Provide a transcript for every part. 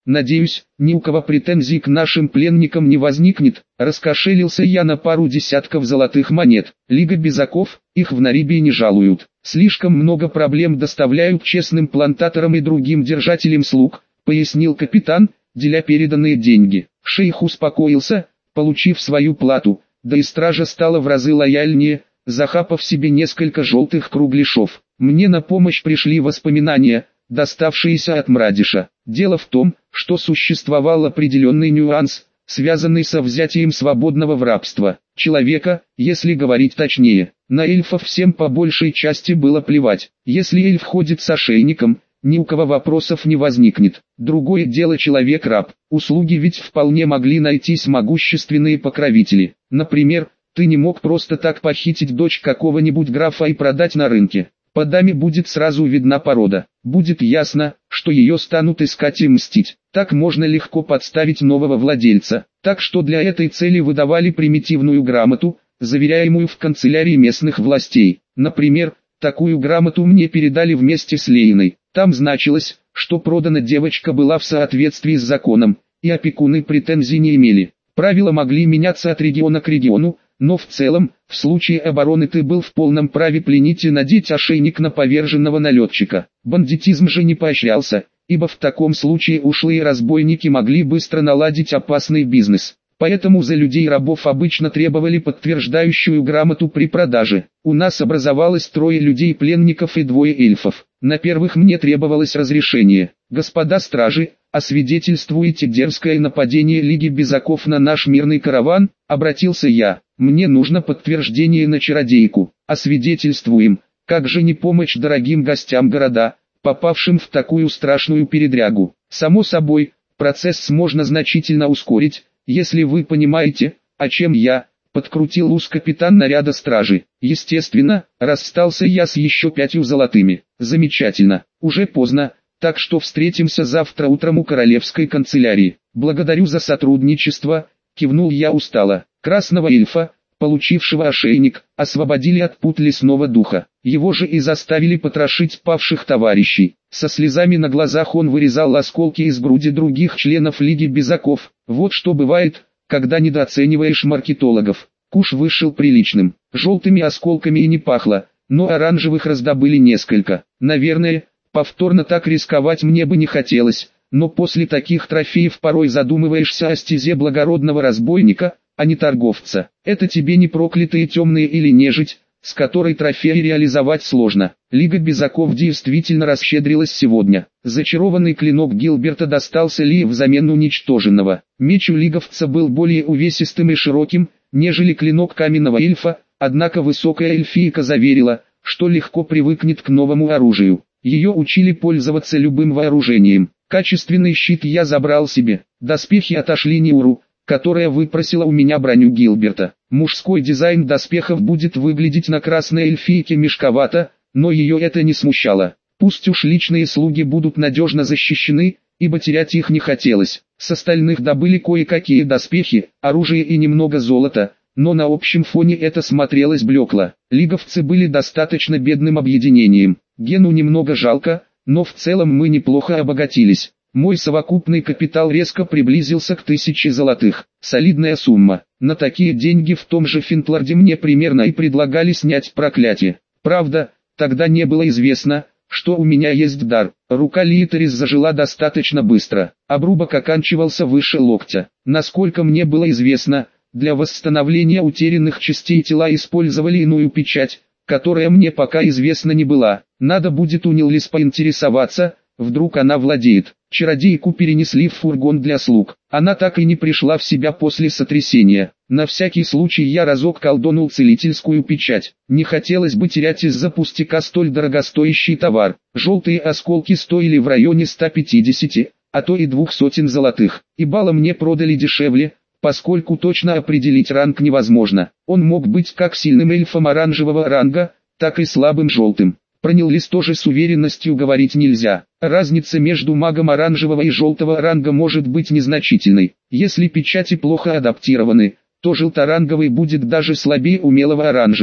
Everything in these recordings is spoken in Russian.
Надеюсь, ни у кого претензий к нашим пленникам не возникнет. Раскошелился я на пару десятков золотых монет. Лига Безаков, их в Нарибии не жалуют. Слишком много проблем доставляют честным плантаторам и другим держателям слуг, пояснил капитан, деля переданные деньги. Шейх успокоился, получив свою плату, да и стража стала в разы лояльнее, захапав себе несколько желтых кругляшов. Мне на помощь пришли воспоминания, доставшиеся от Мрадиша. Дело в том, что существовал определенный нюанс, связанный со взятием свободного в рабство человека, если говорить точнее. На эльфов всем по большей части было плевать. Если эльф ходит с ошейником, ни у кого вопросов не возникнет. Другое дело человек-раб. Услуги ведь вполне могли найтись могущественные покровители. Например, ты не мог просто так похитить дочь какого-нибудь графа и продать на рынке. По даме будет сразу видна порода. Будет ясно, что ее станут искать и мстить. Так можно легко подставить нового владельца. Так что для этой цели выдавали примитивную грамоту, заверяемую в канцелярии местных властей. Например, такую грамоту мне передали вместе с Лейной. Там значилось, что продана девочка была в соответствии с законом, и опекуны претензий не имели. Правила могли меняться от региона к региону, но в целом, в случае обороны ты был в полном праве пленить и надеть ошейник на поверженного налетчика. Бандитизм же не поощрялся, ибо в таком случае ушлые разбойники могли быстро наладить опасный бизнес. Поэтому за людей-рабов обычно требовали подтверждающую грамоту при продаже. У нас образовалось 3 людей-пленников и 2 эльфов. На первых мне требовалось разрешение. Господа стражи, освидетельствуете дерзкое нападение Лиги Безаков на наш мирный караван? Обратился я. Мне нужно подтверждение на чародейку. Освидетельствуем. Как же не помочь дорогим гостям города, попавшим в такую страшную передрягу? Само собой, процесс можно значительно ускорить, если вы понимаете, о чем я. Подкрутил ус капитан наряда стражи. Естественно, расстался я с еще 5 золотыми. Замечательно. Уже поздно, так что встретимся завтра утром у королевской канцелярии. Благодарю за сотрудничество, кивнул я устало. Красного эльфа, получившего ошейник, освободили от пут лесного духа. Его же и заставили потрошить павших товарищей. Со слезами на глазах он вырезал осколки из груди других членов Лиги Безаков. Вот что бывает, когда недооцениваешь маркетологов. Куш вышел приличным. Желтыми осколками и не пахло, но оранжевых раздобыли несколько. Наверное, повторно так рисковать мне бы не хотелось, но после таких трофеев порой задумываешься о стезе благородного разбойника, а не торговца. Это тебе не проклятые темные или нежить, с которой трофеи реализовать сложно. Лига Безаков действительно расщедрилась сегодня. Зачарованный клинок Гилберта достался Ли взамен уничтоженного. Меч у лиговца был более увесистым и широким, нежели клинок каменного эльфа, однако высокая эльфийка заверила, что легко привыкнет к новому оружию. Ее учили пользоваться любым вооружением. Качественный щит я забрал себе. Доспехи отошли Ниуру, которая выпросила у меня броню Гилберта. Мужской дизайн доспехов будет выглядеть на красной эльфийке мешковато, но ее это не смущало. Пусть уж личные слуги будут надежно защищены, ибо терять их не хотелось. С остальных добыли кое-какие доспехи, оружие и немного золота, но на общем фоне это смотрелось блекло. Лиговцы были достаточно бедным объединением. Гену немного жалко, но в целом мы неплохо обогатились. Мой совокупный капитал резко приблизился к 1000 золотых. Солидная сумма. На такие деньги в том же Финтларде мне примерно и предлагали снять проклятие. Правда, тогда не было известно, что у меня есть дар. Рука Литерис зажила достаточно быстро. Обрубок оканчивался выше локтя. Насколько мне было известно, для восстановления утерянных частей тела использовали иную печать, которая мне пока известна не была. Надо будет у Нилис поинтересоваться, вдруг она владеет. Чародейку перенесли в фургон для слуг. Она так и не пришла в себя после сотрясения. На всякий случай я разок колдонул целительскую печать. Не хотелось бы терять из-за пустяка столь дорогостоящий товар. Желтые осколки стоили в районе 150, а то и 200 золотых. И бала мне продали дешевле, поскольку точно определить ранг невозможно. Он мог быть как сильным эльфом оранжевого ранга, так и слабым желтым. Про Нилис тоже с уверенностью говорить нельзя. Разница между магом оранжевого и желтого ранга может быть незначительной. Если печати плохо адаптированы, то желторанговый будет даже слабее умелого оранжевого.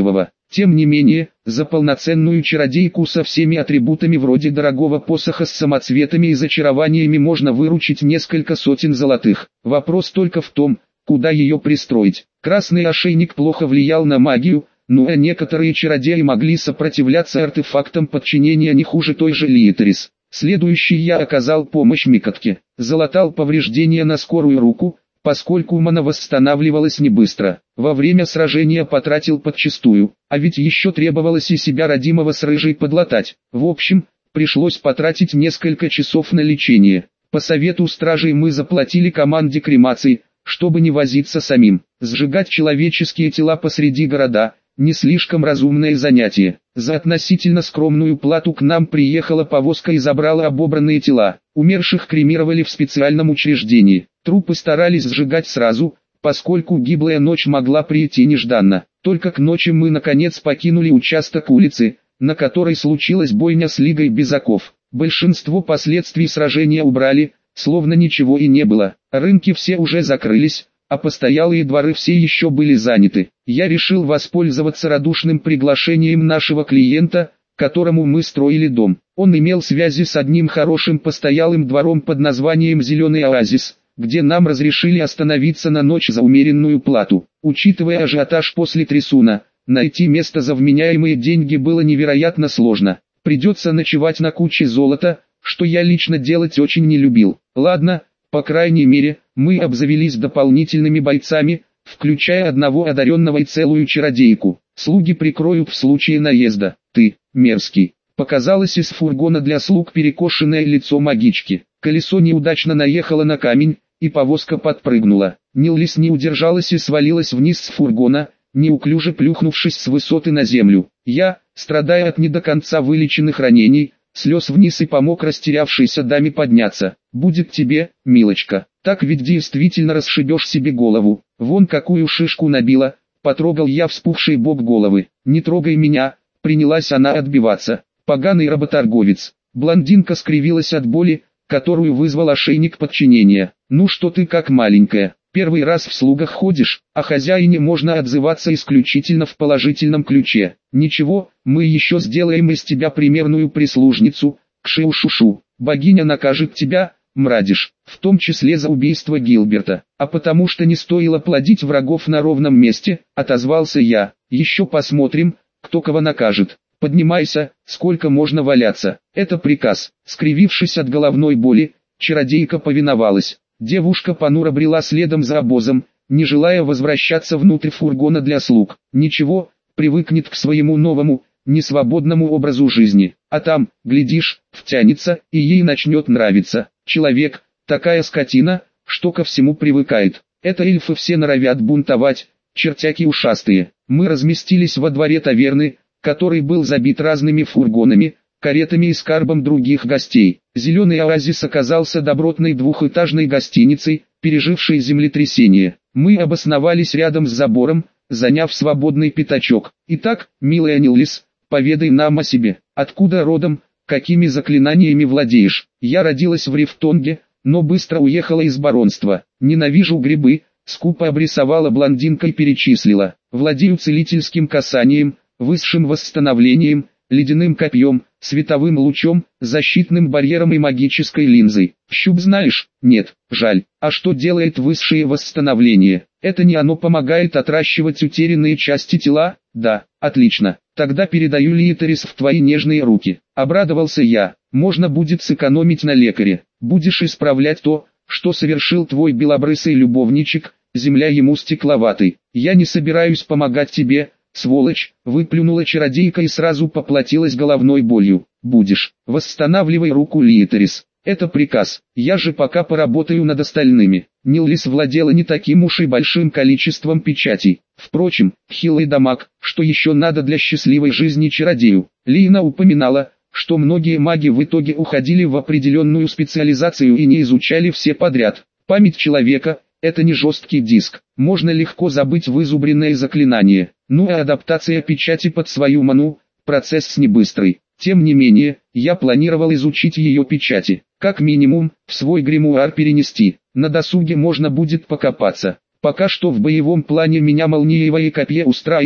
Тем не менее, за полноценную чародейку со всеми атрибутами вроде дорогого посоха с самоцветами и зачарованиями можно выручить несколько сотен золотых. Вопрос только в том, куда ее пристроить. Красный ошейник плохо влиял на магию, но некоторые чародеи могли сопротивляться артефактам подчинения не хуже той же Лиетерис. Следующий я оказал помощь Микотке, залатал повреждения на скорую руку, поскольку мана восстанавливалась не быстро. Во время сражения потратил подчистую, а ведь еще требовалось и себя родимого с рыжей подлатать. В общем, пришлось потратить несколько часов на лечение. По совету стражей мы заплатили команде кремации, чтобы не возиться самим. Сжигать человеческие тела посреди города – не слишком разумное занятие. За относительно скромную плату к нам приехала повозка и забрала обобранные тела. Умерших кремировали в специальном учреждении. Трупы старались сжигать сразу, поскольку гиблая ночь могла прийти нежданно. Только к ночи мы наконец покинули участок улицы, на которой случилась бойня с Лигой Безаков. Большинство последствий сражения убрали, словно ничего и не было. Рынки все уже закрылись, а постоялые дворы все еще были заняты. Я решил воспользоваться радушным приглашением нашего клиента, которому мы строили дом. Он имел связи с одним хорошим постоялым двором под названием «Зеленый оазис», где нам разрешили остановиться на ночь за умеренную плату. Учитывая ажиотаж после трясуна, найти место за вменяемые деньги было невероятно сложно. Придется ночевать на куче золота, что я лично делать очень не любил. Ладно, по крайней мере, мы обзавелись дополнительными бойцами, включая одного одаренного и целую чародейку. Слуги прикроют в случае наезда. Ты, мерзкий. Показалось из фургона для слуг перекошенное лицо магички. Колесо неудачно наехало на камень, и повозка подпрыгнула. Ниллис не удержалась и свалилась вниз с фургона, неуклюже плюхнувшись с высоты на землю. Я, страдая от не до конца вылеченных ранений, слез вниз и помог растерявшейся даме подняться. «Будет тебе, милочка, так ведь действительно расшибешь себе голову. Вон какую шишку набила», — потрогал я вспухший бок головы. «Не трогай меня», — принялась она отбиваться. «Поганый работорговец». Блондинка скривилась от боли, которую вызвал ошейник подчинения. «Ну что ты как маленькая, первый раз в слугах ходишь, а хозяине можно отзываться исключительно в положительном ключе. Ничего, мы еще сделаем из тебя примерную прислужницу, кшиу-шу-шу. Богиня накажет тебя, мрадиш, в том числе за убийство Гилберта. А потому что не стоило плодить врагов на ровном месте», — отозвался я. «Еще посмотрим, кто кого накажет. Поднимайся, сколько можно валяться. Это приказ». Скривившись от головной боли, чародейка повиновалась. Девушка понуро брела следом за обозом, не желая возвращаться внутрь фургона для слуг. Ничего, привыкнет к своему новому, несвободному образу жизни. А там, глядишь, втянется, и ей начнет нравиться. Человек, такая скотина, что ко всему привыкает. Это эльфы все норовят бунтовать, чертяки ушастые. Мы разместились во дворе таверны, который был забит разными фургонами, каретами и скарбом других гостей. Зеленый оазис оказался добротной двухэтажной гостиницей, пережившей землетрясение. Мы обосновались рядом с забором, заняв свободный пятачок. «Итак, милая Ниллис, поведай нам о себе. Откуда родом, какими заклинаниями владеешь?» «Я родилась в Рифтонге, но быстро уехала из баронства. Ненавижу грибы», — скупо обрисовала блондинка и перечислила. «Владею целительским касанием, высшим восстановлением, ледяным копьем, световым лучом, защитным барьером и магической линзой. Щуп знаешь? Нет, жаль. А что делает высшее восстановление? Это не оно помогает отращивать утерянные части тела? Да, отлично. Тогда передаю Лиетерис в твои нежные руки». Обрадовался я. «Можно будет сэкономить на лекаре. Будешь исправлять то, что совершил твой белобрысый любовничек, земля ему стекловатой. Я не собираюсь помогать тебе, сволочь», — выплюнула чародейка и сразу поплатилась головной болью. «Будешь. Восстанавливай руку, Лиетерис. Это приказ. Я же пока поработаю над остальными». Ниллис владела не таким уж и большим количеством печатей. Впрочем, хилый дамаг, что еще надо для счастливой жизни чародею. Лина упоминала, что многие маги в итоге уходили в определенную специализацию и не изучали все подряд. Память человека — это не жесткий диск. Можно легко забыть вызубренное заклинание. Ну а адаптация печати под свою ману – процесс не быстрый. Тем не менее, я планировал изучить ее печати. Как минимум, в свой гримуар перенести. На досуге можно будет покопаться. Пока что в боевом плане меня молниевое копье устраивало,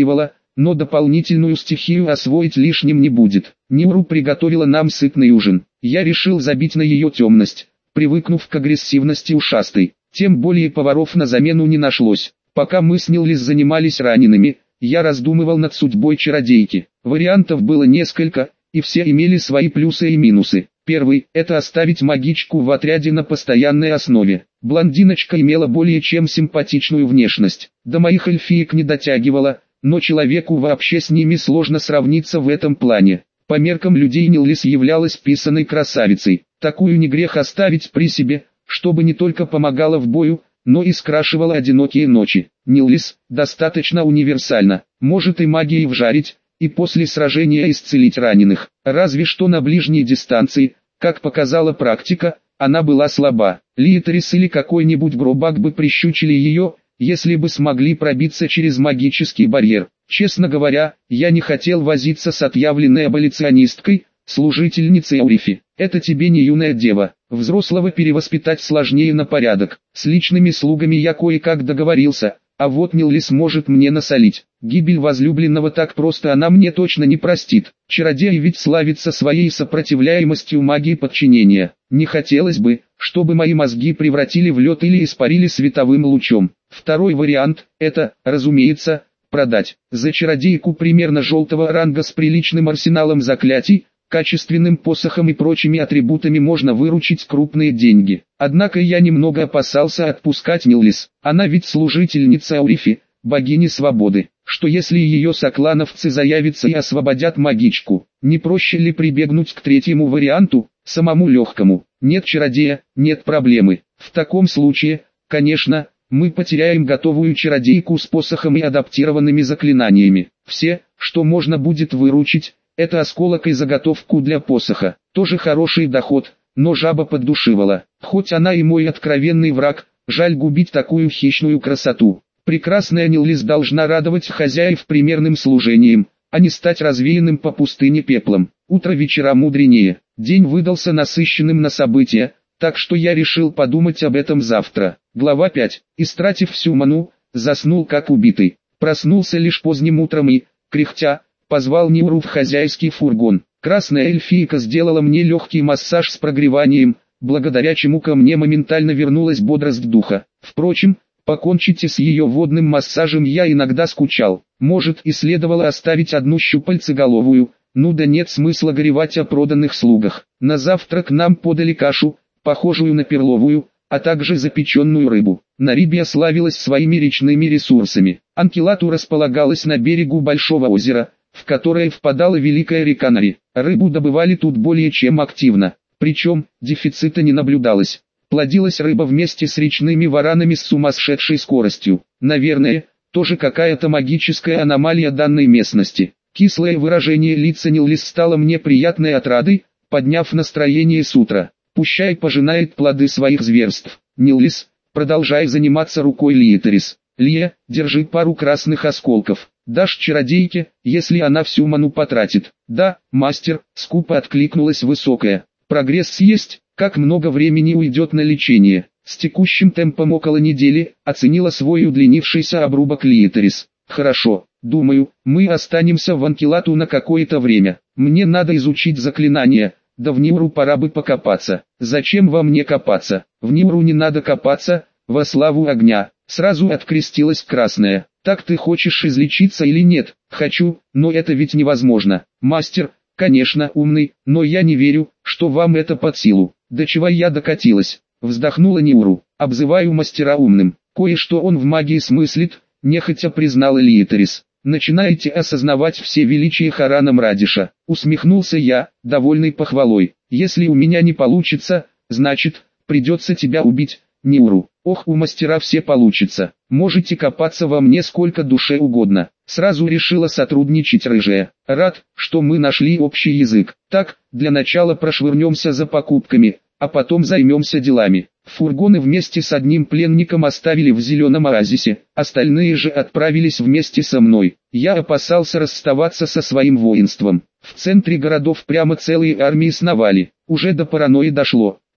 но дополнительную стихию освоить лишним не будет. Нюру приготовила нам сытный ужин. Я решил забить на ее темность, привыкнув к агрессивности ушастой. Тем более поваров на замену не нашлось. Пока мы с Ниллис занимались ранеными, я раздумывал над судьбой чародейки. Вариантов было несколько, и все имели свои плюсы и минусы. Первый – это оставить магичку в отряде на постоянной основе. Блондиночка имела более чем симпатичную внешность. До моих эльфиек не дотягивала, но человеку вообще с ними сложно сравниться в этом плане. По меркам людей Ниллис являлась писаной красавицей. Такую не грех оставить при себе, чтобы не только помогала в бою, но и скрашивала одинокие ночи. Ниллис достаточно универсальна, может и магией вжарить, и после сражения исцелить раненых. Разве что на ближней дистанции, как показала практика, она была слаба. Лиэтрис или какой-нибудь Гробак бы прищучили ее, если бы смогли пробиться через магический барьер. Честно говоря, я не хотел возиться с отъявленной аболиционисткой, служительницей Аурифи. Это тебе не юная дева. Взрослого перевоспитать сложнее на порядок. С личными слугами я кое-как договорился, а вот Ниллис может мне насолить. Гибель возлюбленного так просто она мне точно не простит. Чародей ведь славится своей сопротивляемостью магии подчинения. Не хотелось бы, чтобы мои мозги превратили в лед или испарили световым лучом. Второй вариант – это, разумеется, продать. За чародейку примерно желтого ранга с приличным арсеналом заклятий, качественным посохом и прочими атрибутами можно выручить крупные деньги. Однако я немного опасался отпускать Ниллис. Она ведь служительница Аурифи, богини свободы. Что если ее соклановцы заявятся и освободят магичку? Не проще ли прибегнуть к третьему варианту, самому легкому? Нет чародея, нет проблемы. В таком случае, конечно, мы потеряем готовую чародейку с посохом и адаптированными заклинаниями. Все, что можно будет выручить, это осколок и заготовку для посоха. Тоже хороший доход, но жаба поддушивала. Хоть она и мой откровенный враг, жаль губить такую хищную красоту. Прекрасная Ниллис должна радовать хозяев примерным служением, а не стать развеянным по пустыне пеплом. Утро вечера мудренее. День выдался насыщенным на события, так что я решил подумать об этом завтра. Глава 5. Истратив всю ману, заснул как убитый. Проснулся лишь поздним утром и, кряхтя, позвал Нюру в хозяйский фургон. Красная эльфийка сделала мне легкий массаж с прогреванием, благодаря чему ко мне моментально вернулась бодрость духа. Впрочем, покончите с ее водным массажем, я иногда скучал. Может и следовало оставить одну щупальцеголовую, ну да нет смысла горевать о проданных слугах. На завтрак нам подали кашу, похожую на перловую, а также запеченную рыбу. Нарибия славилась своими речными ресурсами. Анкилату располагалась на берегу большого озера, в которое впадала великая река Нари. Рыбу добывали тут более чем активно, причем дефицита не наблюдалось. Плодилась рыба вместе с речными варанами с сумасшедшей скоростью. Наверное, тоже какая-то магическая аномалия данной местности. Кислое выражение лица Ниллис стало мне приятной отрадой, подняв настроение с утра. Пущай пожинает плоды своих зверств. Ниллис, продолжай заниматься рукой Лиэтрис. Лия, держи пару красных осколков. Дашь чародейке, если она всю ману потратит. Да, мастер, скупо откликнулась высокая. Прогресс есть, как много времени уйдет на лечение. С текущим темпом около недели, оценила свой удлинившийся обрубок Лиэтрис. Хорошо, думаю, мы останемся в Анкилату на какое-то время. Мне надо изучить заклинания, да в Нюру пора бы покопаться. Зачем вам мне копаться? В Нюру не надо копаться, во славу огня. Сразу открестилась красная. Так ты хочешь излечиться или нет? Хочу, но это ведь невозможно. Мастер, конечно, умный, но я не верю, что вам это под силу. До чего я докатилась? Вздохнула Нюру. Обзываю мастера умным. Кое-что он в магии смыслит, нехотя признала Лиэтрис. Начинаете осознавать все величие Харана Мрадиша. Усмехнулся я, довольный похвалой. Если у меня не получится, значит, придется тебя убить, Нюру. Ох, у мастера все получится. Можете копаться во мне сколько душе угодно. Сразу решила сотрудничать рыжая. Рад, что мы нашли общий язык. Так, для начала прошвырнемся за покупками, а потом займемся делами. Фургоны вместе с одним пленником оставили в зеленом оазисе, остальные же отправились вместе со мной. Я опасался расставаться со своим воинством. В центре городов прямо целые армии сновали. Уже до паранойи дошло.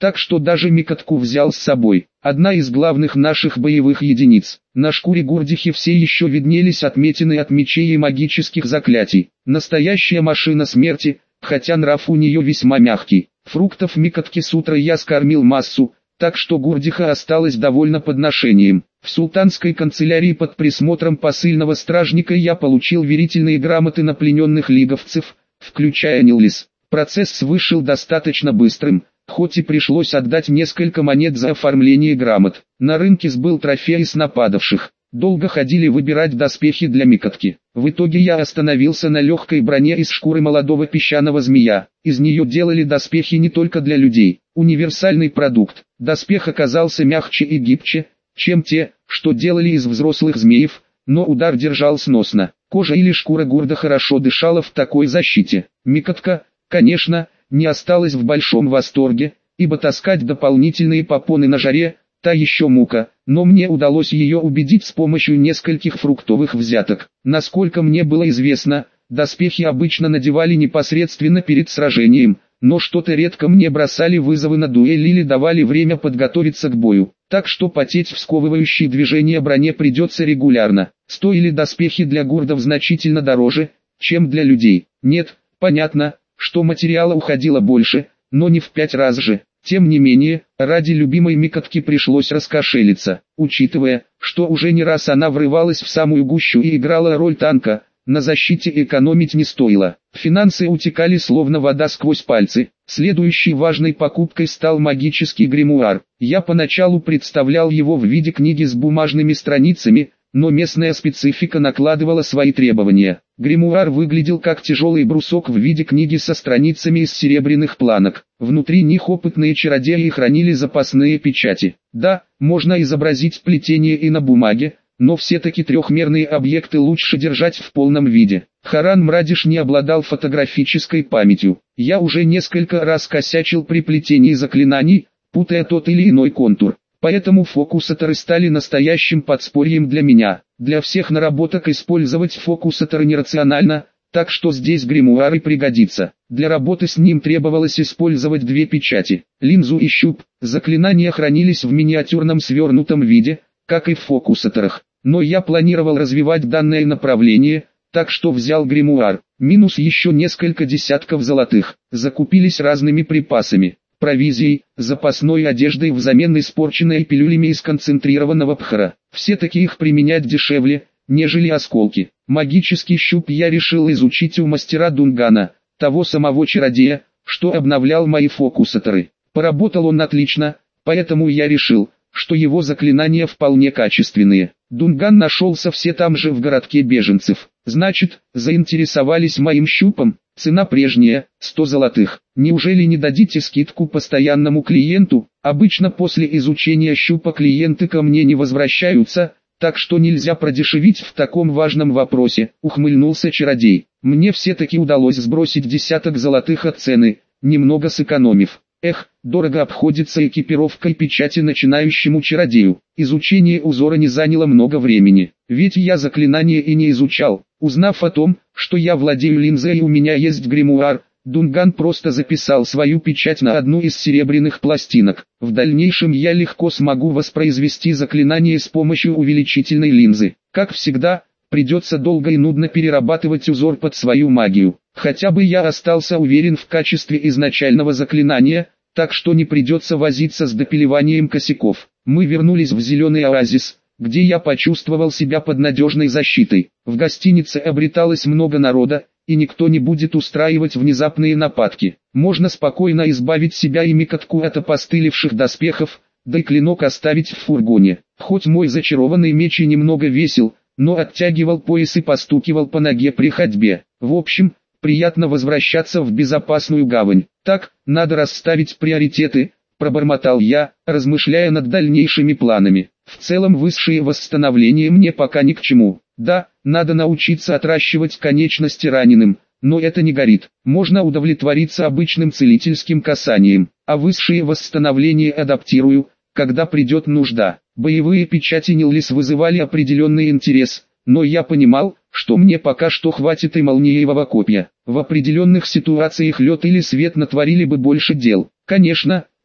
так что даже микотку взял с собой. Одна из главных наших боевых единиц. На шкуре Гурдихи все еще виднелись отметины от мечей и магических заклятий. Настоящая машина смерти, хотя нрав у нее весьма мягкий. Фруктов микотки с утра я скормил массу, так что Гурдиха осталась довольна подношением. В султанской канцелярии под присмотром посыльного стражника я получил верительные грамоты на плененных лиговцев, включая Нилис. Процесс вышел достаточно быстрым, хоть и пришлось отдать несколько монет за оформление грамот. На рынке сбыл трофеи с нападавших. Долго ходили выбирать доспехи для микотки. В итоге я остановился на легкой броне из шкуры молодого песчаного змея. Из нее делали доспехи не только для людей. Универсальный продукт. Доспех оказался мягче и гибче, чем те, что делали из взрослых змеев, но удар держал сносно. Кожа или шкура гурда хорошо дышала в такой защите. Микотка, конечно, не осталась в большом восторге, ибо таскать дополнительные попоны на жаре – та еще мука, но мне удалось ее убедить с помощью нескольких фруктовых взяток. Насколько мне было известно, доспехи обычно надевали непосредственно перед сражением, но что-то редко мне бросали вызовы на дуэль или давали время подготовиться к бою, так что потеть в сковывающей движения броне придется регулярно. Стоили доспехи для гурдов значительно дороже, чем для людей. Нет, понятно, что материала уходило больше, но не в 5 раз же. Тем не менее, ради любимой микотки пришлось раскошелиться, учитывая, что уже не раз она врывалась в самую гущу и играла роль танка, на защите экономить не стоило. Финансы утекали словно вода сквозь пальцы. Следующей важной покупкой стал магический гримуар. Я поначалу представлял его в виде книги с бумажными страницами, но местная специфика накладывала свои требования. Гримуар выглядел как тяжелый брусок в виде книги со страницами из серебряных планок. Внутри них опытные чародеи хранили запасные печати. Да, можно изобразить плетение и на бумаге, но все-таки трехмерные объекты лучше держать в полном виде. Харан Мрадиш не обладал фотографической памятью. Я уже несколько раз косячил при плетении заклинаний, путая тот или иной контур. Поэтому фокусаторы стали настоящим подспорьем для меня. Для всех наработок использовать фокусаторы нерационально, так что здесь гримуар и пригодится. Для работы с ним требовалось использовать две печати, линзу и щуп. Заклинания хранились в миниатюрном свернутом виде, как и в фокусаторах. Но я планировал развивать данное направление, так что взял гримуар. Минус еще несколько десятков золотых. Закупились разными припасами. Провизией, запасной одеждой взамен испорченной пилюлями из концентрированного пхара. Все-таки их применять дешевле, нежели осколки. Магический щуп я решил изучить у мастера Дунгана, того самого чародея, что обновлял мои фокусаторы. Поработал он отлично, поэтому я решил, что его заклинания вполне качественные. Дунган нашелся все там же в городке беженцев. Значит, заинтересовались моим щупом. Цена прежняя, 100 золотых. Неужели не дадите скидку постоянному клиенту? Обычно после изучения щупа клиенты ко мне не возвращаются, так что нельзя продешевить в таком важном вопросе, ухмыльнулся чародей. Мне все-таки удалось сбросить десяток золотых от цены, немного сэкономив. Эх, дорого обходится экипировка и печати начинающему чародею. Изучение узора не заняло много времени, ведь я заклинание и не изучал. Узнав о том, что я владею линзой и у меня есть гримуар, Дунган просто записал свою печать на одну из серебряных пластинок. В дальнейшем я легко смогу воспроизвести заклинание с помощью увеличительной линзы. Как всегда, придется долго и нудно перерабатывать узор под свою магию. Хотя бы я остался уверен в качестве изначального заклинания, так что не придется возиться с допиливанием косяков. Мы вернулись в зеленый оазис, где я почувствовал себя под надежной защитой. В гостинице обреталось много народа, и никто не будет устраивать внезапные нападки. Можно спокойно избавить себя и микотку от опостылевших доспехов, да и клинок оставить в фургоне. Хоть мой зачарованный меч и немного весил, но оттягивал пояс и постукивал по ноге при ходьбе. В общем, приятно возвращаться в безопасную гавань. Так, надо расставить приоритеты, пробормотал я, размышляя над дальнейшими планами. В целом высшее восстановление мне пока ни к чему. Да, надо научиться отращивать конечности раненым, но это не горит. Можно удовлетвориться обычным целительским касанием, а высшее восстановление адаптирую, когда придет нужда. Боевые печати Нилис вызывали определенный интерес, но я понимал, что мне пока что хватит и молниевого копья. В определенных ситуациях лед или свет натворили бы больше дел. Конечно,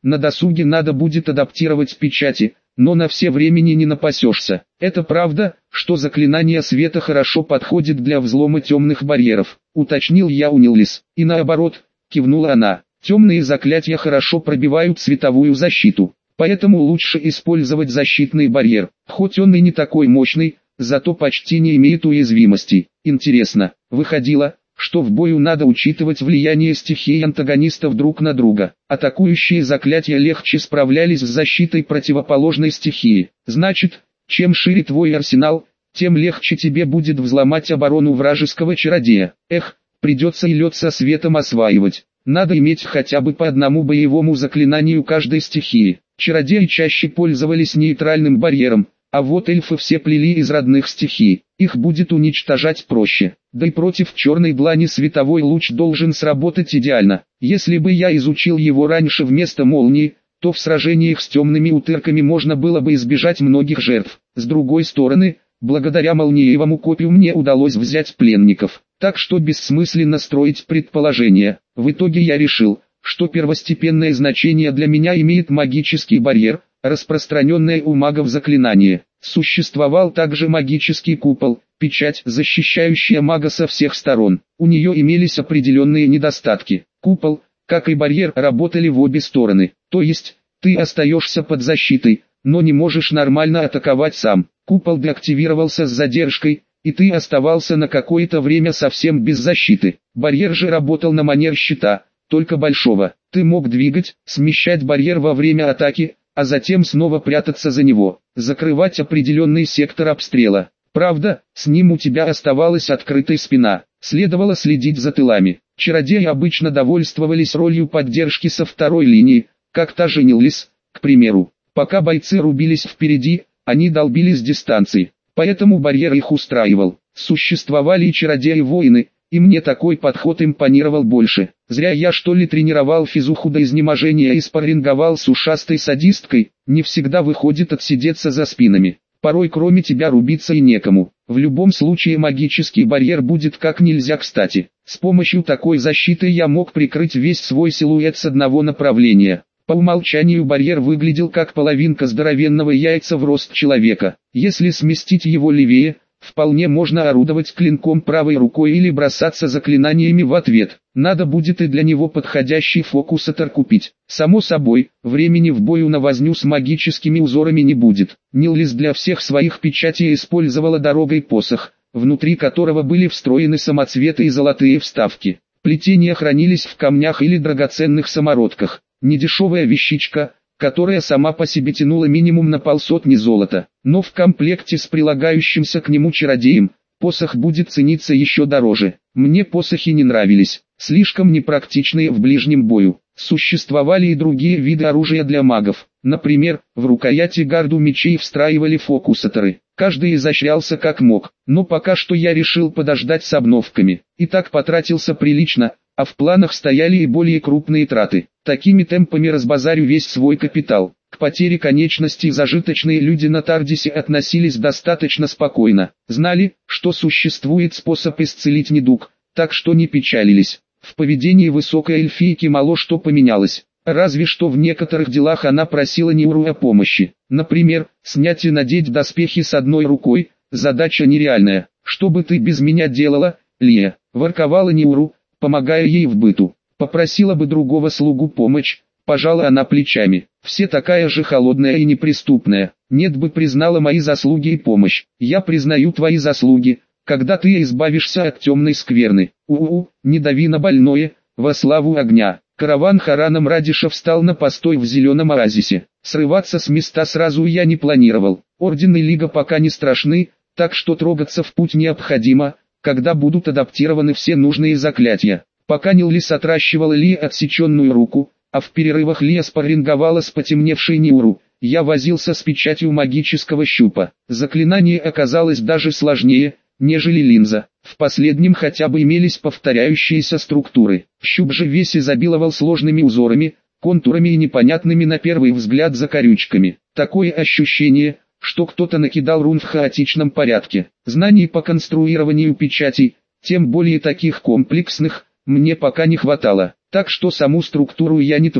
На досуге надо будет адаптировать печати, но на все времени не напасешься. Это правда, что заклинание света хорошо подходит для взлома темных барьеров, уточнил я у Нилис. И наоборот, кивнула она. Темные заклятия хорошо пробивают световую защиту, поэтому лучше использовать защитный барьер. Хоть он и не такой мощный, зато почти не имеет уязвимости. Интересно, выходило, что в бою надо учитывать влияние стихий антагонистов друг на друга. Атакующие заклятия легче справлялись с защитой противоположной стихии. Значит, чем шире твой арсенал, тем легче тебе будет взломать оборону вражеского чародея. Эх, придется и лед со светом осваивать. Надо иметь хотя бы по одному боевому заклинанию каждой стихии. Чародеи чаще пользовались нейтральным барьером, а вот эльфы все плели из родных стихий. Их будет уничтожать проще. Да и против черной длани световой луч должен сработать идеально. Если бы я изучил его раньше вместо молнии, то в сражениях с темными утырками можно было бы избежать многих жертв. С другой стороны, благодаря молниевому копью мне удалось взять пленников. Так что бессмысленно строить предположения. В итоге я решил, что первостепенное значение для меня имеет магический барьер, распространенное у магов заклинание. Существовал также магический купол, печать, защищающая мага со всех сторон. У нее имелись определенные недостатки. Купол, как и барьер, работали в обе стороны. То есть, ты остаешься под защитой, но не можешь нормально атаковать сам. Купол деактивировался с задержкой, и ты оставался на какое-то время совсем без защиты. Барьер же работал на манер щита, только большого. Ты мог двигать, смещать барьер во время атаки, а затем снова прятаться за него, закрывать определенный сектор обстрела. Правда, с ним у тебя оставалась открытая спина, следовало следить за тылами. Чародеи обычно довольствовались ролью поддержки со второй линии, как та же Нилис, к примеру. Пока бойцы рубились впереди, они долбили с дистанции, поэтому барьер их устраивал. Существовали и чародеи-воины, и мне такой подход импонировал больше. Зря я что ли тренировал физуху до изнеможения и спарринговал с ушастой садисткой, не всегда выходит отсидеться за спинами. Порой кроме тебя рубиться и некому. В любом случае магический барьер будет как нельзя кстати. С помощью такой защиты я мог прикрыть весь свой силуэт с одного направления. По умолчанию барьер выглядел как половинка здоровенного яйца в рост человека. Если сместить его левее, вполне можно орудовать клинком правой рукой или бросаться заклинаниями в ответ. Надо будет и для него подходящий фокусатор купить. Само собой, времени в бою на возню с магическими узорами не будет. Нилис для всех своих печатей использовала дорогой посох, внутри которого были встроены самоцветы и золотые вставки. Плетения хранились в камнях или драгоценных самородках. Недешевая вещичка, которая сама по себе тянула минимум на 500 золота, но в комплекте с прилагающимся к нему чародеем, посох будет цениться еще дороже. Мне посохи не нравились, слишком непрактичные в ближнем бою. Существовали и другие виды оружия для магов. Например, в рукояти гарду мечей встраивали фокусаторы. Каждый изощрялся как мог, но пока что я решил подождать с обновками. И так потратился прилично, а в планах стояли и более крупные траты. Такими темпами разбазарю весь свой капитал. К потере конечностей зажиточные люди на Тардисе относились достаточно спокойно. Знали, что существует способ исцелить недуг, так что не печалились. В поведении высокой эльфийки мало что поменялось. Разве что в некоторых делах она просила Ниуру о помощи. Например, снять и надеть доспехи с одной рукой – задача нереальная. «Что бы ты без меня делала, Лия?» – ворковала Ниуру, помогая ей в быту. «Попросила бы другого слугу помочь», – пожала она плечами. «Все такая же холодная и неприступная. Нет бы признала мои заслуги и помощь. Я признаю твои заслуги, когда ты избавишься от темной скверны. Не дави на больное, во славу огня». Караван Хараном Радиша встал на постой в зеленом оазисе. Срываться с места сразу я не планировал. Орден и Лига пока не страшны, так что трогаться в путь необходимо, когда будут адаптированы все нужные заклятия. Пока Нилис отращивала Ли отсеченную руку, а в перерывах Лия спарринговала с потемневшей Ниуру, я возился с печатью магического щупа. Заклинание оказалось даже сложнее, нежели линза. В последнем хотя бы имелись повторяющиеся структуры. Щуп же весь изобиловал сложными узорами, контурами и непонятными на первый взгляд закорючками. Такое ощущение, что кто-то накидал рун в хаотичном порядке. Знаний по конструированию печатей, тем более таких комплексных, мне пока не хватало. Так что саму структуру я не трогал.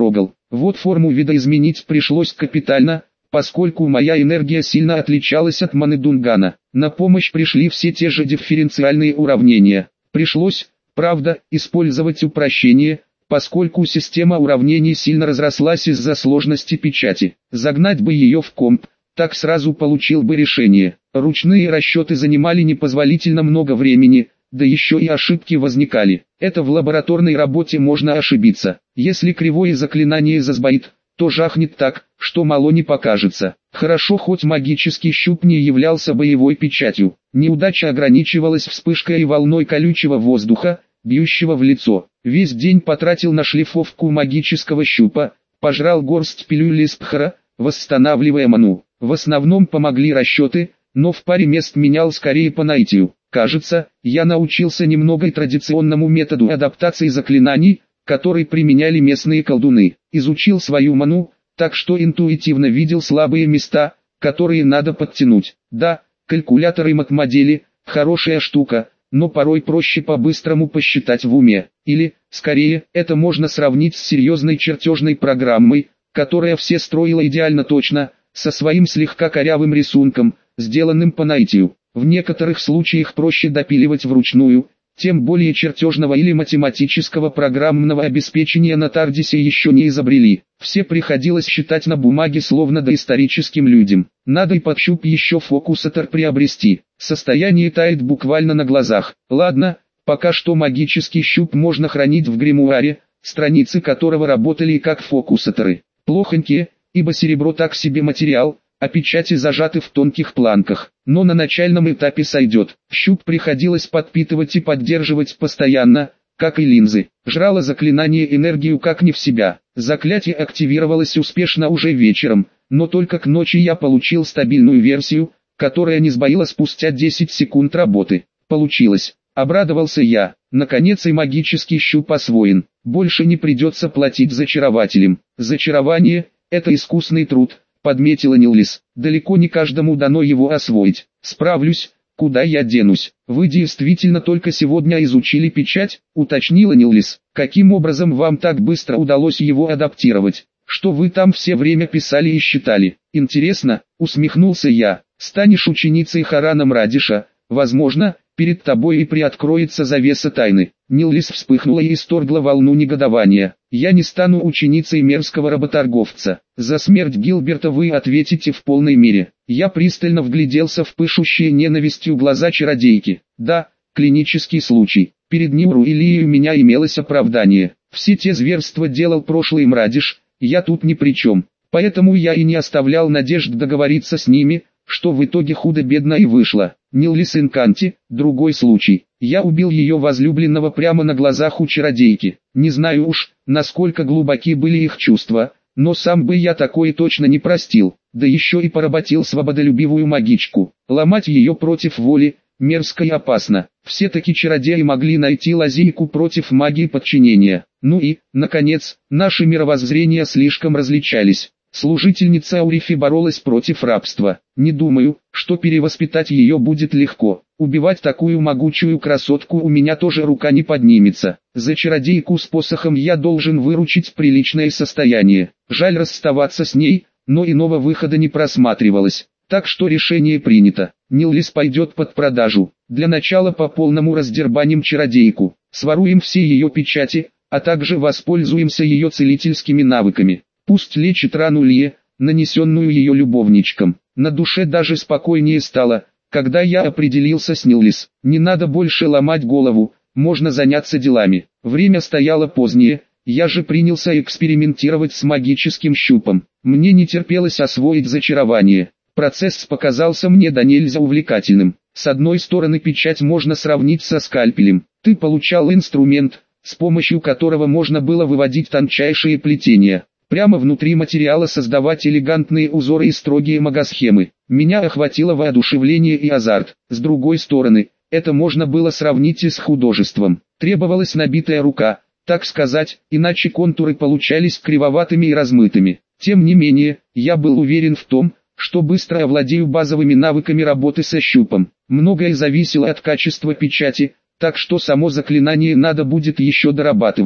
Вот форму видоизменить пришлось капитально, поскольку моя энергия сильно отличалась от маны Дунгана. На помощь пришли все те же дифференциальные уравнения. Пришлось, правда, использовать упрощение, поскольку система уравнений сильно разрослась из-за сложности печати. Загнать бы ее в комп, так сразу получил бы решение. Ручные расчеты занимали непозволительно много времени, да еще и ошибки возникали. Это в лабораторной работе можно ошибиться. Если кривое заклинание засбоит, то жахнет так, что мало не покажется. Хорошо, хоть магический щуп не являлся боевой печатью. Неудача ограничивалась вспышкой и волной колючего воздуха, бьющего в лицо. Весь день потратил на шлифовку магического щупа, пожрал горсть пилюли спхара, восстанавливая ману. В основном помогли расчеты, но в паре мест менял скорее по наитию. Кажется, я научился немного и традиционному методу адаптации заклинаний, который применяли местные колдуны. Изучил свою ману, так что интуитивно видел слабые места, которые надо подтянуть. Да, калькуляторы и матмодели – хорошая штука, но порой проще по-быстрому посчитать в уме. Или, скорее, это можно сравнить с серьезной чертежной программой, которая все строила идеально точно, со своим слегка корявым рисунком, сделанным по наитию. В некоторых случаях проще допиливать вручную, тем более чертежного или математического программного обеспечения на Тардисе еще не изобрели. Все приходилось считать на бумаге словно доисторическим людям. Надо и под щуп еще фокусатор приобрести. Состояние тает буквально на глазах. Ладно, пока что магический щуп можно хранить в гримуаре, страницы которого работали и как фокусаторы. Плохонькие, ибо серебро так себе материал, а печати зажаты в тонких планках, но на начальном этапе сойдет. Щуп приходилось подпитывать и поддерживать постоянно, как и линзы. Жрало заклинание энергию как не в себя. Заклятие активировалось успешно уже вечером, но только к ночи я получил стабильную версию, которая не сбоила спустя 10 секунд работы. Получилось. Обрадовался я. Наконец и магический щуп освоен. Больше не придется платить зачарователям. Зачарование – это искусный труд, подметила Ниллис. Далеко не каждому дано его освоить. Справлюсь, куда я денусь. Вы действительно только сегодня изучили печать, уточнила Ниллис. Каким образом вам так быстро удалось его адаптировать? Что вы там все время писали и считали? Интересно, усмехнулся я. Станешь ученицей Харана Мрадиша, возможно, перед тобой и приоткроется завеса тайны. Ниллис вспыхнула и исторгла волну негодования. Я не стану ученицей мерзкого работорговца. За смерть Гилберта вы ответите в полной мере. Я пристально вгляделся в пышущие ненавистью глаза чародейки. Да, клинический случай. Перед Нюру и Лией у меня имелось оправдание. Все те зверства делал прошлый Мрадиш, я тут ни при чем. Поэтому я и не оставлял надежд договориться с ними, что в итоге худо-бедно и вышло. Ниллис Инканти, другой случай. Я убил ее возлюбленного прямо на глазах у чародейки. Не знаю уж, насколько глубоки были их чувства, но сам бы я такое точно не простил. Да еще и поработил свободолюбивую магичку. Ломать ее против воли, мерзко и опасно. Все-таки чародеи могли найти лазейку против магии подчинения. Ну и, наконец, наши мировоззрения слишком различались. Служительница Аурифи боролась против рабства. Не думаю, что перевоспитать ее будет легко. Убивать такую могучую красотку у меня тоже рука не поднимется. За чародейку с посохом я должен выручить приличное состояние. Жаль расставаться с ней, но иного выхода не просматривалось. Так что решение принято. Ниллис пойдет под продажу. Для начала по полному раздербаним чародейку. Своруем все ее печати, а также воспользуемся ее целительскими навыками. Пусть лечит рану Лье, нанесенную ее любовничком. На душе даже спокойнее стало, когда я определился с Ниллис. Не надо больше ломать голову, можно заняться делами. Время стояло позднее, я же принялся экспериментировать с магическим щупом. Мне не терпелось освоить зачарование. Процесс показался мне до нельзя увлекательным. С одной стороны, печать можно сравнить со скальпелем. Ты получал инструмент, с помощью которого можно было выводить тончайшие плетения. Прямо внутри материала создавать элегантные узоры и строгие магосхемы. Меня охватило воодушевление и азарт. С другой стороны, это можно было сравнить и с художеством. Требовалась набитая рука, так сказать, иначе контуры получались кривоватыми и размытыми. Тем не менее, я был уверен в том, что быстро овладею базовыми навыками работы со щупом. Многое зависело от качества печати, так что само заклинание надо будет еще дорабатывать.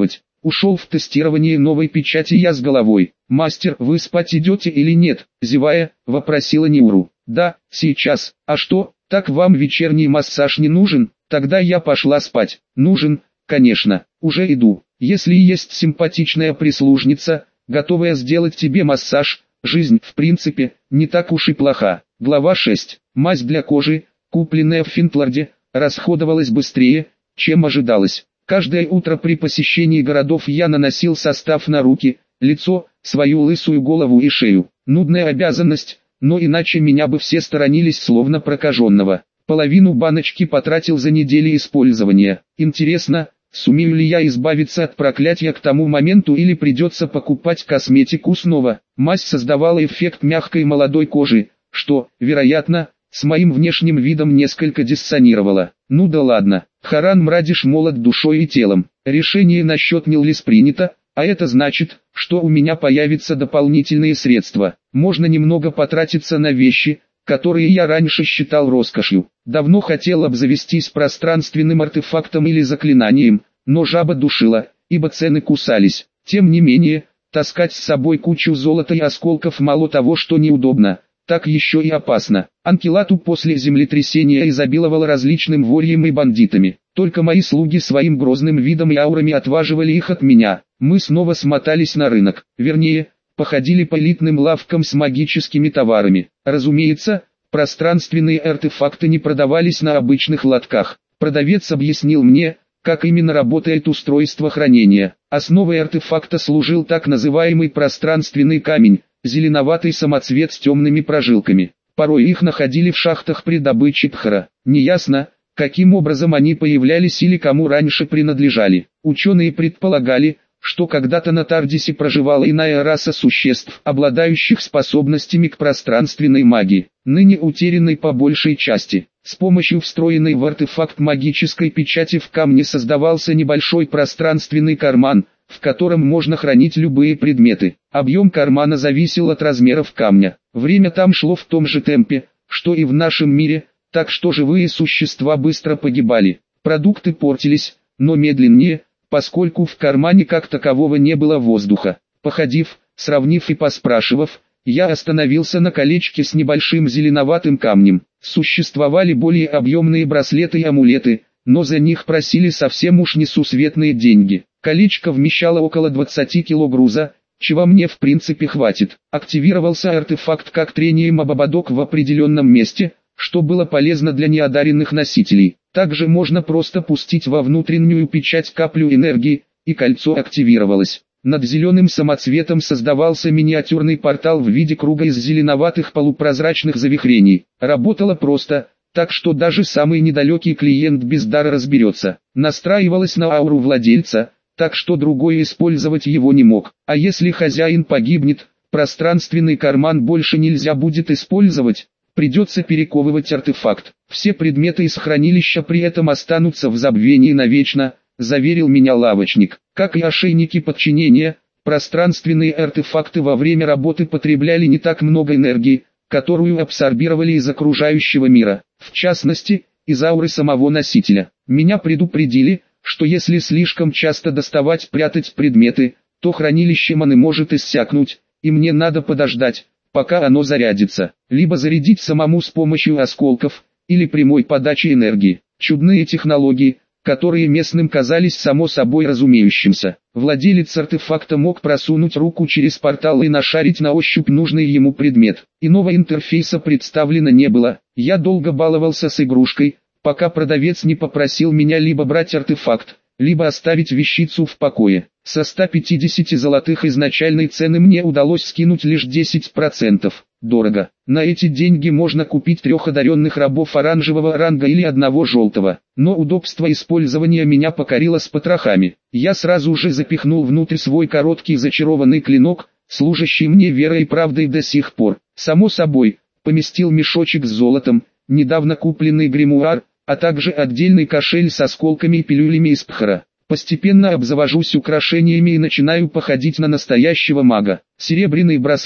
Ушел в тестирование новой печати я с головой. «Мастер, вы спать идете или нет?» Зевая, вопросила Ниуру. «Да, сейчас. А что, так вам вечерний массаж не нужен?» Тогда я пошла спать. «Нужен, конечно. Уже иду. Если есть симпатичная прислужница, готовая сделать тебе массаж, жизнь, в принципе, не так уж и плоха». Глава 6. Мазь для кожи, купленная в Финтларде, расходовалась быстрее, чем ожидалось. Каждое утро при посещении городов я наносил состав на руки, лицо, свою лысую голову и шею. Нудная обязанность, но иначе меня бы все сторонились словно прокаженного. Половину баночки потратил за неделю использования. Интересно, сумею ли я избавиться от проклятия к тому моменту или придется покупать косметику снова? Мазь создавала эффект мягкой молодой кожи, что, вероятно, с моим внешним видом несколько диссонировало. Ну да ладно, Харан Мрадиш молод душой и телом. Решение насчет Ниллис принято, а это значит, что у меня появятся дополнительные средства. Можно немного потратиться на вещи, которые я раньше считал роскошью. Давно хотел обзавестись пространственным артефактом или заклинанием, но жаба душила, ибо цены кусались. Тем не менее, таскать с собой кучу золота и осколков мало того, что неудобно, так еще и опасно. Анкилату после землетрясения изобиловал различным ворьем и бандитами. Только мои слуги своим грозным видом и аурами отваживали их от меня. Мы снова смотались на рынок, вернее, походили по элитным лавкам с магическими товарами. Разумеется, пространственные артефакты не продавались на обычных лотках. Продавец объяснил мне, как именно работает устройство хранения. Основой артефакта служил так называемый пространственный камень, зеленоватый самоцвет с темными прожилками. Порой их находили в шахтах при добыче пхара. Неясно, каким образом они появлялись или кому раньше принадлежали. Ученые предполагали, что когда-то на Тардисе проживала иная раса существ, обладающих способностями к пространственной магии, ныне утерянной по большей части. С помощью встроенной в артефакт магической печати в камне создавался небольшой пространственный карман, в котором можно хранить любые предметы. Объем кармана зависел от размеров камня. Время там шло в том же темпе, что и в нашем мире, так что живые существа быстро погибали. Продукты портились, но медленнее, поскольку в кармане как такового не было воздуха. Походив, сравнив и поспрашивав, я остановился на колечке с небольшим зеленоватым камнем. Существовали более объемные браслеты и амулеты, но за них просили совсем уж несусветные деньги. Колечко вмещало около 20 кг груза, чего мне в принципе хватит. Активировался артефакт как трением об ободок в определенном месте, что было полезно для неодаренных носителей. Также можно просто пустить во внутреннюю печать каплю энергии, и кольцо активировалось. Над зеленым самоцветом создавался миниатюрный портал в виде круга из зеленоватых полупрозрачных завихрений. Работало просто, так что даже самый недалекий клиент без дара разберется. Настраивалось на ауру владельца, так что другой использовать его не мог. А если хозяин погибнет, пространственный карман больше нельзя будет использовать, придется перековывать артефакт. Все предметы из хранилища при этом останутся в забвении навечно, заверил меня лавочник. Как и ошейники подчинения, пространственные артефакты во время работы потребляли не так много энергии, которую абсорбировали из окружающего мира, в частности, из ауры самого носителя. Меня предупредили, что если слишком часто доставать, прятать предметы, то хранилище маны может иссякнуть, и мне надо подождать, пока оно зарядится, либо зарядить самому с помощью осколков, или прямой подачи энергии. Чудные технологии, которые местным казались само собой разумеющимся. Владелец артефакта мог просунуть руку через портал и нашарить на ощупь нужный ему предмет. Иного интерфейса представлено не было. Я долго баловался с игрушкой, пока продавец не попросил меня либо брать артефакт, либо оставить вещицу в покое. Со 150 золотых изначальной цены мне удалось скинуть лишь 10%. Дорого. На эти деньги можно купить 3 одаренных рабов оранжевого ранга или 1 желтого. Но удобство использования меня покорило с потрохами. Я сразу же запихнул внутрь свой короткий зачарованный клинок, служащий мне верой и правдой до сих пор. Само собой, поместил мешочек с золотом, недавно купленный гримуар, а также отдельный кошель с осколками и пилюлями из пхара. Постепенно обзавожусь украшениями и начинаю походить на настоящего мага. Серебряный браслет,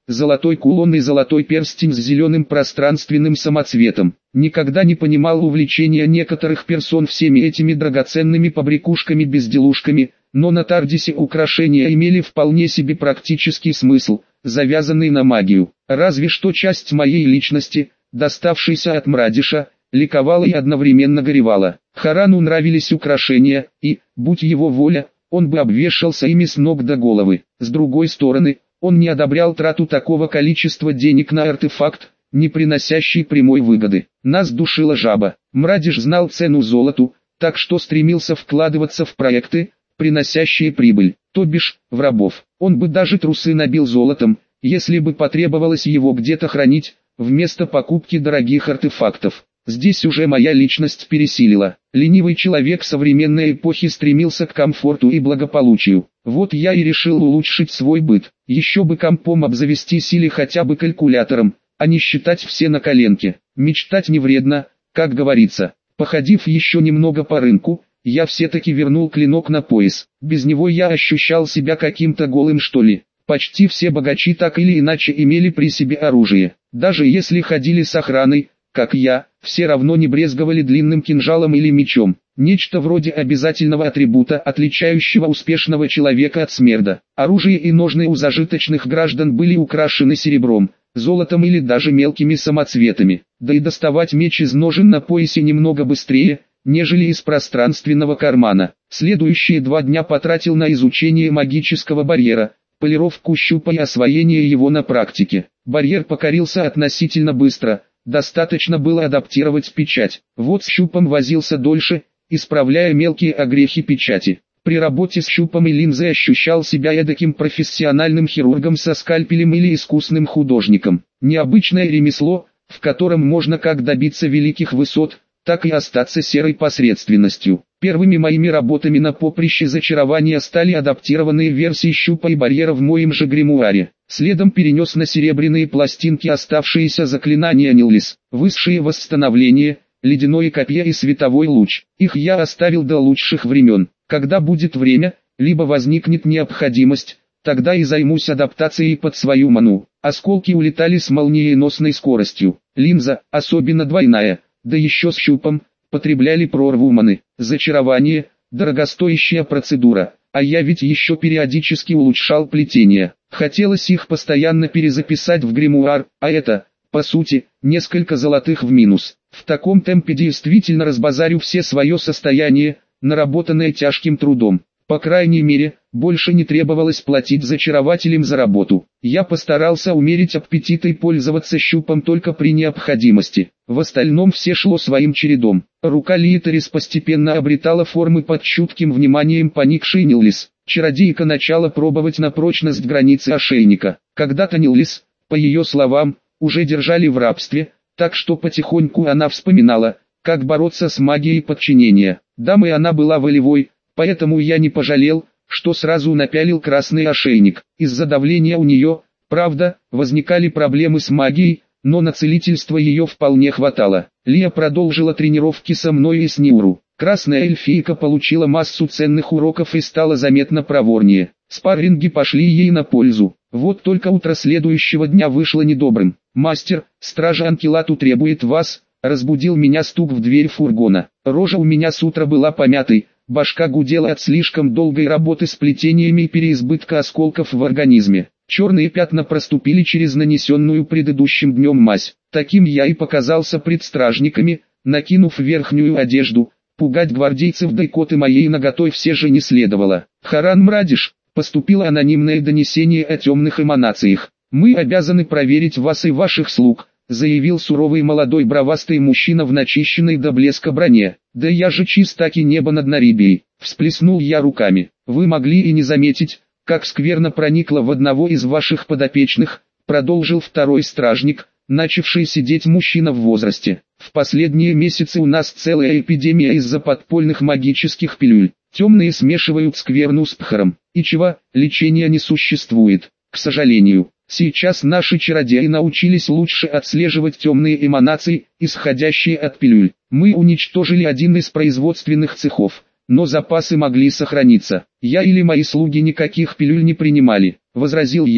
золотой кулон и золотой перстень с зеленым пространственным самоцветом. Никогда не понимал увлечения некоторых персон всеми этими драгоценными побрякушками-безделушками, но на Тардисе украшения имели вполне себе практический смысл, завязанный на магию. Разве что часть моей личности, доставшейся от Мрадиша, ликовала и одновременно горевала. Харану нравились украшения, и, будь его воля, он бы обвешался ими с ног до головы. С другой стороны, он не одобрял трату такого количества денег на артефакт, не приносящий прямой выгоды. Нас душила жаба. Мрадиш знал цену золоту, так что стремился вкладываться в проекты, приносящие прибыль, то бишь, в рабов. Он бы даже трусы набил золотом, если бы потребовалось его где-то хранить, вместо покупки дорогих артефактов. Здесь уже моя личность пересилила. Ленивый человек современной эпохи стремился к комфорту и благополучию. Вот я и решил улучшить свой быт. Еще бы компом обзавестись или хотя бы калькулятором, а не считать все на коленке. Мечтать не вредно, как говорится. Походив еще немного по рынку, я все-таки вернул клинок на пояс. Без него я ощущал себя каким-то голым, что ли. Почти все богачи так или иначе имели при себе оружие. Даже если ходили с охраной, как я, все равно не брезговали длинным кинжалом или мечом. Нечто вроде обязательного атрибута, отличающего успешного человека от смерда. Оружие и ножны у зажиточных граждан были украшены серебром, золотом или даже мелкими самоцветами. Да и доставать меч из ножен на поясе немного быстрее, нежели из пространственного кармана. Следующие 2 дня потратил на изучение магического барьера, полировку щупа и освоение его на практике. Барьер покорился относительно быстро. Достаточно было адаптировать печать. Вот с щупом возился дольше, исправляя мелкие огрехи печати. При работе с щупом и линзой ощущал себя эдаким профессиональным хирургом со скальпелем или искусным художником. Необычное ремесло, в котором можно как добиться великих высот, так и остаться серой посредственностью. Первыми моими работами на поприще зачарования стали адаптированные версии щупа и барьера в моем же гримуаре. Следом перенес на серебряные пластинки оставшиеся заклинания Ниллис, высшее восстановление, ледяное копье и световой луч. Их я оставил до лучших времен. Когда будет время, либо возникнет необходимость, тогда и займусь адаптацией под свою ману. Осколки улетали с молниеносной скоростью. Линза, особенно двойная, да еще с щупом, потребляли прорву маны. Зачарование – дорогостоящая процедура, а я ведь еще периодически улучшал плетение. Хотелось их постоянно перезаписать в гримуар, а это, по сути, несколько золотых в минус. В таком темпе действительно разбазарю все свое состояние, наработанное тяжким трудом. По крайней мере, больше не требовалось платить зачарователям за работу. Я постарался умерить аппетит и пользоваться щупом только при необходимости. В остальном все шло своим чередом. Рука Лиетарис постепенно обретала формы под чутким вниманием поникшей Ниллис. Чародейка начала пробовать на прочность границы ошейника. Когда-то Ниллис, по ее словам, уже держали в рабстве, так что потихоньку она вспоминала, как бороться с магией подчинения. Дамой она была волевой, поэтому я не пожалел, что сразу напялил красный ошейник. Из-за давления у нее, правда, возникали проблемы с магией, но на целительство ее вполне хватало. Лия продолжила тренировки со мной и с Ниуру. Красная эльфийка получила массу ценных уроков и стала заметно проворнее. Спарринги пошли ей на пользу. Вот только утро следующего дня вышло недобрым. «Мастер, стража Анкилату требует вас», — разбудил меня стук в дверь фургона. Рожа у меня с утра была помятой, башка гудела от слишком долгой работы с плетениями и переизбытка осколков в организме. Черные пятна проступили через нанесенную предыдущим днем мазь. Таким я и показался пред стражниками, накинув верхнюю одежду. Пугать гвардейцев да икоты моей наготой все же не следовало. «Харан Мрадиш», поступило анонимное донесение о темных эманациях. «Мы обязаны проверить вас и ваших слуг», заявил суровый молодой бровастый мужчина в начищенной до блеска броне. «Да я же чист, так и небо над Нарибией», всплеснул я руками. «Вы могли и не заметить, как скверно проникло в одного из ваших подопечных», продолжил второй стражник, начавший сидеть мужчина в возрасте. «В последние месяцы у нас целая эпидемия из-за подпольных магических пилюль. Темные смешивают скверну с пхаром. И чего, лечения не существует, к сожалению. Сейчас наши чародеи научились лучше отслеживать темные эманации, исходящие от пилюль. Мы уничтожили один из производственных цехов, но запасы могли сохраниться. Я или мои слуги никаких пилюль не принимали», — возразил я.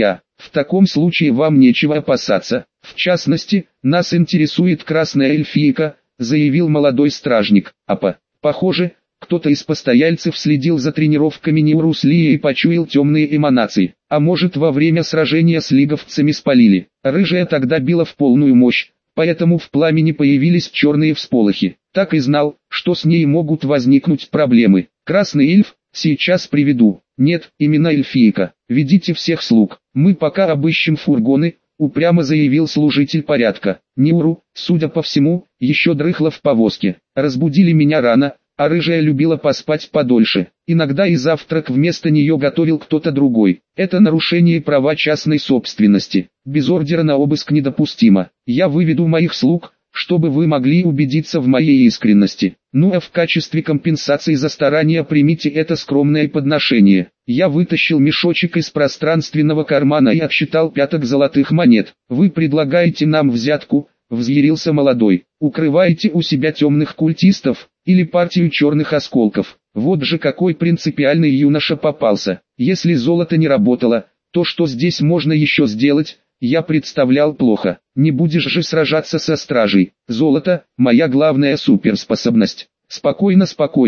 В таком случае вам нечего опасаться. В частности, нас интересует красная эльфийка, заявил молодой стражник. Похоже, кто-то из постояльцев следил за тренировками Ниуру с Лией и почуял темные эманации. А может, во время сражения с лиговцами спалили. Рыжая тогда била в полную мощь, поэтому в пламени появились черные всполохи. Так и знал, что с ней могут возникнуть проблемы. Красный эльф, сейчас приведу. Нет, именно эльфийка. Ведите всех слуг. Мы пока обыщем фургоны, упрямо заявил служитель порядка. Ниуру, судя по всему, еще дрыхла в повозке. Разбудили меня рано, а рыжая любила поспать подольше. Иногда и завтрак вместо нее готовил кто-то другой. Это нарушение права частной собственности. Без ордера на обыск недопустимо. Я выведу моих слуг, чтобы вы могли убедиться в моей искренности. Ну а в качестве компенсации за старания примите это скромное подношение. Я вытащил мешочек из пространственного кармана и отсчитал 5 золотых монет. Вы предлагаете нам взятку? Взъярился молодой. Укрываете у себя темных культистов, или партию черных осколков. Вот же какой принципиальный юноша попался. Если золото не работало, то что здесь можно еще сделать, я представлял плохо. Не будешь же сражаться со стражей. Золото – моя главная суперспособность. Спокойно,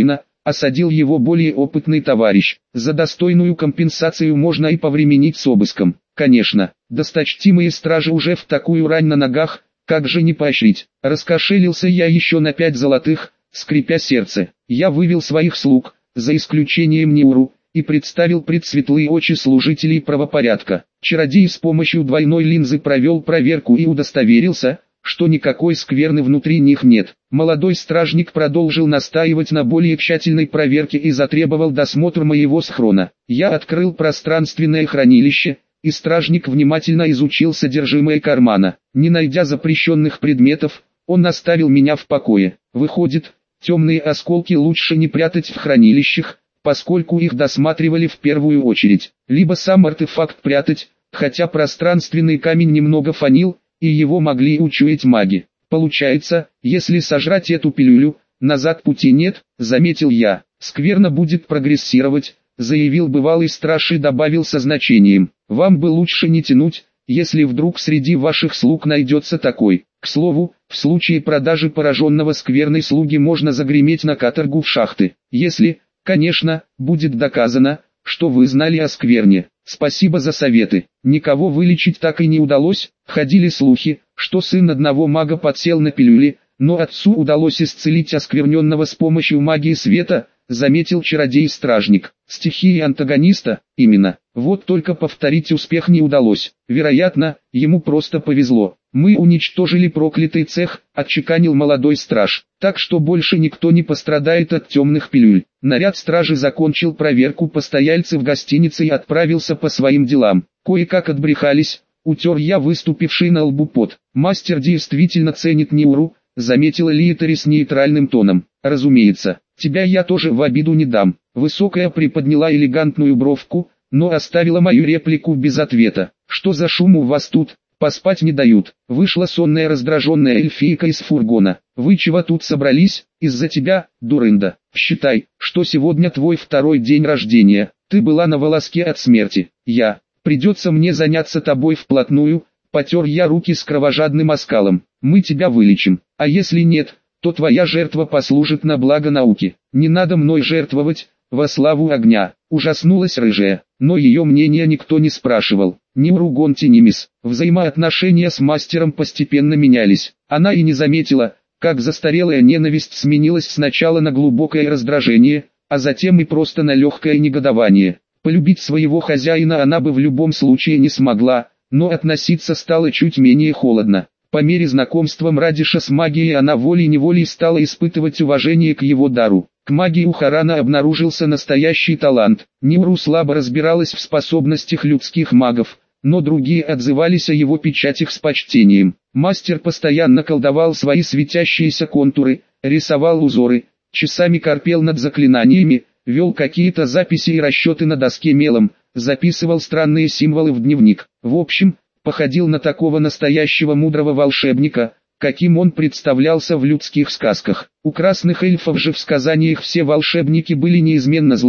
осадил его более опытный товарищ. За достойную компенсацию можно и повременить с обыском. Конечно, досточтимые стражи уже в такую рань на ногах, как же не поощрить. Раскошелился я еще на 5 золотых, скрипя сердце. Я вывел своих слуг, за исключением Ниуру, и представил пред светлые очи служителей правопорядка. Чародей с помощью двойной линзы провел проверку и удостоверился, что никакой скверны внутри них нет. Молодой стражник продолжил настаивать на более тщательной проверке и затребовал досмотр моего схрона. Я открыл пространственное хранилище, и стражник внимательно изучил содержимое кармана. Не найдя запрещенных предметов, он оставил меня в покое. Выходит, темные осколки лучше не прятать в хранилищах, поскольку их досматривали в первую очередь. Либо сам артефакт прятать, хотя пространственный камень немного фанил, и его могли учуять маги. Получается, если сожрать эту пилюлю, назад пути нет, заметил я. Скверно будет прогрессировать, заявил бывалый страж и добавил со значением. Вам бы лучше не тянуть, если вдруг среди ваших слуг найдется такой. К слову, в случае продажи пораженного скверной слуги можно загреметь на каторгу в шахты. Если, конечно, будет доказано, что вы знали о скверне. Спасибо за советы. Никого вылечить так и не удалось. Ходили слухи, что сын одного мага подсел на пилюли, но отцу удалось исцелить оскверненного с помощью магии света, заметил чародей-стражник. Стихии антагониста, именно. Вот только повторить успех не удалось. Вероятно, ему просто повезло. Мы уничтожили проклятый цех, отчеканил молодой страж. Так что больше никто не пострадает от темных пилюль. Наряд стражи закончил проверку постояльцев гостиницы и отправился по своим делам. Кое-как отбрехались, утер я выступивший на лбу пот. Мастер действительно ценит Ниуру, заметила Лиетари с нейтральным тоном. Разумеется, тебя я тоже в обиду не дам. Высокая приподняла элегантную бровку, но оставила мою реплику без ответа. Что за шум у вас тут? Поспать не дают. Вышла сонная раздраженная эльфийка из фургона. Вы чего тут собрались? Из-за тебя, дурында. Считай, что сегодня твой второй день рождения. Ты была на волоске от смерти. Придется мне заняться тобой вплотную. Потер я руки с кровожадным оскалом. Мы тебя вылечим. А если нет, то твоя жертва послужит на благо науки. Не надо мной жертвовать, во славу огня. Ужаснулась рыжая, но ее мнение никто не спрашивал. Ниуру Гонтинимис. Взаимоотношения с мастером постепенно менялись. Она и не заметила, как застарелая ненависть сменилась сначала на глубокое раздражение, а затем и просто на легкое негодование. Полюбить своего хозяина она бы в любом случае не смогла, но относиться стало чуть менее холодно. По мере знакомства Мрадиша с магией она волей-неволей стала испытывать уважение к его дару. К магии у Харана обнаружился настоящий талант. Ниуру слабо разбиралась в способностях людских магов, но другие отзывались о его печатях с почтением. Мастер постоянно колдовал свои светящиеся контуры, рисовал узоры, часами корпел над заклинаниями, вел какие-то записи и расчеты на доске мелом, записывал странные символы в дневник. В общем, походил на такого настоящего мудрого волшебника, каким он представлялся в людских сказках. У красных эльфов же в сказаниях все волшебники были неизменно злыми,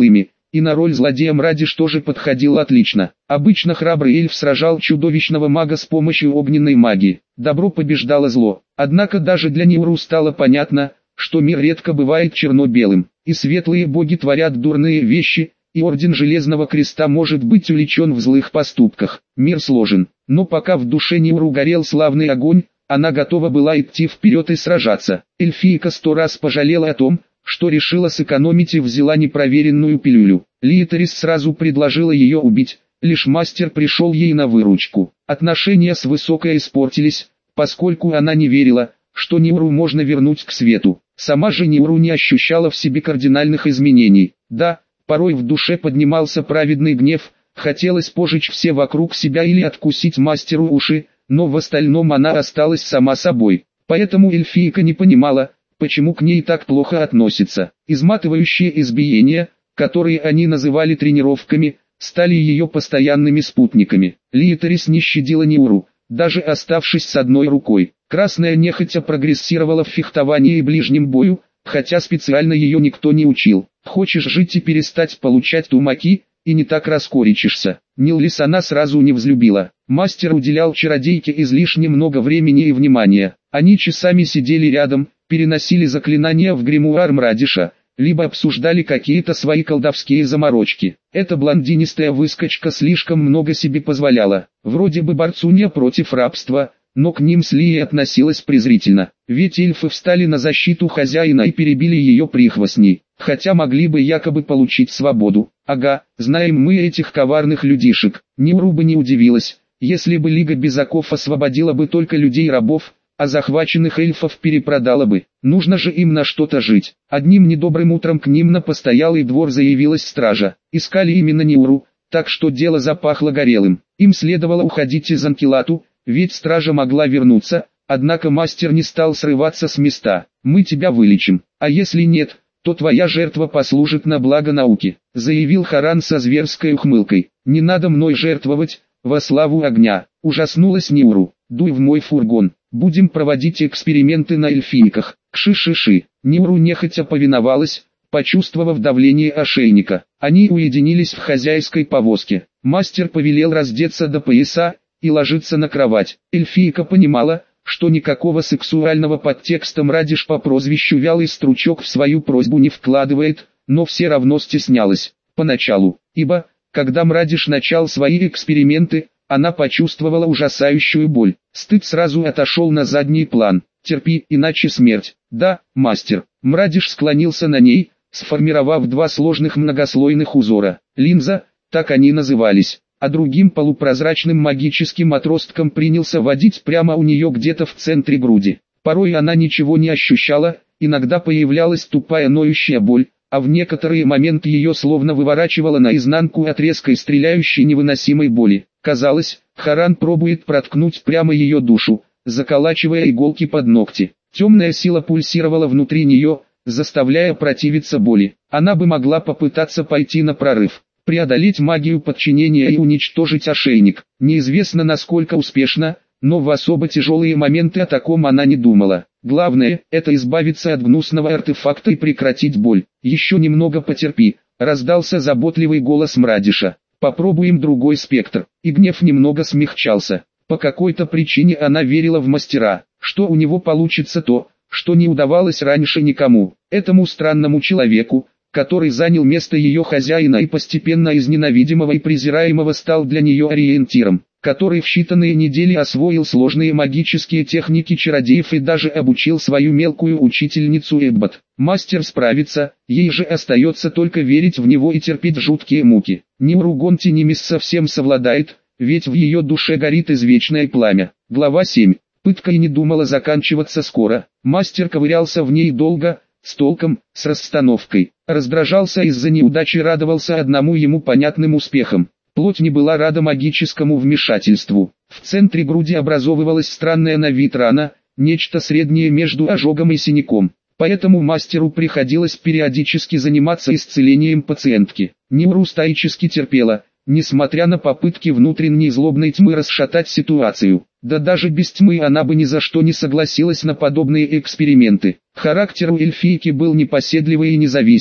и на роль злодея Мрадиш тоже подходил отлично. Обычно храбрый эльф сражал чудовищного мага с помощью огненной магии. Добро побеждало зло. Однако даже для Ниуру стало понятно, что мир редко бывает черно-белым, и светлые боги творят дурные вещи, и Орден Железного Креста может быть увлечен в злых поступках. Мир сложен, но пока в душе Ниуру горел славный огонь, она готова была идти вперед и сражаться. Эльфийка 100 раз пожалела о том, что решила сэкономить и взяла непроверенную пилюлю. Лиетерис сразу предложила ее убить, лишь мастер пришел ей на выручку. Отношения с Высокой испортились, поскольку она не верила, что Ниуру можно вернуть к свету. Сама же Ниуру не ощущала в себе кардинальных изменений. Да, порой в душе поднимался праведный гнев, хотелось пожечь все вокруг себя или откусить мастеру уши, но в остальном она осталась сама собой. Поэтому эльфийка не понимала, почему к ней так плохо относятся. Изматывающие избиения, которые они называли тренировками, стали ее постоянными спутниками. Лиетерис не щадила Ниуру, даже оставшись с одной рукой. Красная нехотя прогрессировала в фехтовании и ближнем бою, хотя специально ее никто не учил. Хочешь жить и перестать получать тумаки, и не так раскорячишься. Ниллис она сразу не взлюбила. Мастер уделял чародейке излишне много времени и внимания. Они часами сидели рядом, переносили заклинания в гримуар Мрадиша, либо обсуждали какие-то свои колдовские заморочки. Эта блондинистая выскочка слишком много себе позволяла. Вроде бы борцунья против рабства, но к ним с Лией относилась презрительно. Ведь эльфы встали на защиту хозяина и перебили ее прихвостней, хотя могли бы якобы получить свободу. Ага, знаем мы этих коварных людишек. Ниуру бы не удивилась, если бы Лига Безаков освободила бы только людей-рабов, а захваченных эльфов перепродала бы. Нужно же им на что-то жить. Одним недобрым утром к ним на постоялый двор заявилась стража. Искали именно Ниуру, так что дело запахло горелым. Им следовало уходить из Анкилату, ведь стража могла вернуться, однако мастер не стал срываться с места. «Мы тебя вылечим, а если нет, то твоя жертва послужит на благо науки», заявил Харан со зверской ухмылкой. «Не надо мной жертвовать, во славу огня», ужаснулась Ниуру. «Дуй в мой фургон, будем проводить эксперименты на эльфийках». Кши-ши-ши. Ниуру нехотя повиновалась, почувствовав давление ошейника. Они уединились в хозяйской повозке. Мастер повелел раздеться до пояса и ложиться на кровать. Эльфийка понимала, что никакого сексуального подтекста Мрадиш по прозвищу Вялый Стручок в свою просьбу не вкладывает, но все равно стеснялась. Поначалу, ибо, когда Мрадиш начал свои эксперименты, она почувствовала ужасающую боль. Стыд сразу отошел на задний план. «Терпи, иначе смерть». «Да, мастер». Мрадиш склонился на ней, сформировав два сложных многослойных узора. Линза, так они назывались. А другим полупрозрачным магическим отростком принялся водить прямо у нее где-то в центре груди. Порой она ничего не ощущала, иногда появлялась тупая ноющая боль, а в некоторые моменты ее словно выворачивало наизнанку от резкой стреляющей невыносимой боли. Казалось, Харан пробует проткнуть прямо ее душу, заколачивая иголки под ногти. Темная сила пульсировала внутри нее, заставляя противиться боли. Она бы могла попытаться пойти на прорыв, преодолеть магию подчинения и уничтожить ошейник. Неизвестно насколько успешно, но в особо тяжелые моменты о таком она не думала. Главное, это избавиться от гнусного артефакта и прекратить боль. «Еще немного потерпи», раздался заботливый голос Мрадиша. «Попробуем другой спектр». И гнев немного смягчался. По какой-то причине она верила в мастера, что у него получится то, что не удавалось раньше никому. Этому странному человеку, который занял место ее хозяина и постепенно из ненавидимого и презираемого стал для нее ориентиром, который в считанные недели освоил сложные магические техники чародеев и даже обучил свою мелкую учительницу Эббот. Мастер справится, ей же остается только верить в него и терпеть жуткие муки. Ниуру Гонтинимис совсем совладает, ведь в ее душе горит извечное пламя. Глава 7. Пытка и не думала заканчиваться скоро. Мастер ковырялся в ней долго, с толком, с расстановкой. Раздражался из-за неудачи, радовался одному ему понятным успехам. Плоть не была рада магическому вмешательству. В центре груди образовывалась странная на вид рана, нечто среднее между ожогом и синяком. Поэтому мастеру приходилось периодически заниматься исцелением пациентки. Ниуру стоически терпела, несмотря на попытки внутренней злобной тьмы расшатать ситуацию. Да даже без тьмы она бы ни за что не согласилась на подобные эксперименты. Характер у эльфийки был непоседливый и независимый.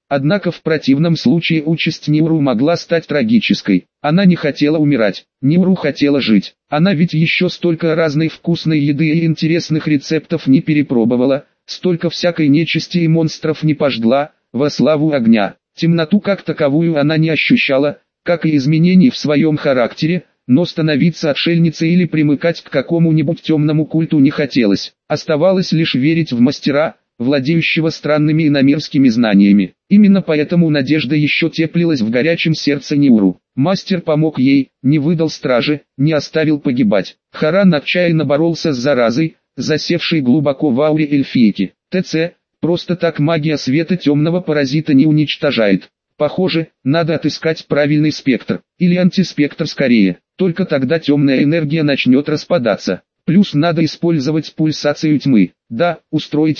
Однако в противном случае участь Ниуру могла стать трагической. Она не хотела умирать, Ниуру хотела жить. Она ведь еще столько разной вкусной еды и интересных рецептов не перепробовала, столько всякой нечисти и монстров не пожгла, во славу огня. Темноту как таковую она не ощущала, как и изменений в своем характере, но становиться отшельницей или примыкать к какому-нибудь темному культу не хотелось. Оставалось лишь верить в мастера, владеющего странными иномирскими знаниями. Именно поэтому надежда еще теплилась в горячем сердце Ниуру. Мастер помог ей, не выдал стражи, не оставил погибать. Харан отчаянно боролся с заразой, засевшей глубоко в ауре эльфийки. ТЦ, просто так магия света темного паразита не уничтожает. Похоже, надо отыскать правильный спектр, или антиспектр скорее, только тогда темная энергия начнет распадаться. Плюс надо использовать пульсацию тьмы, да, устроить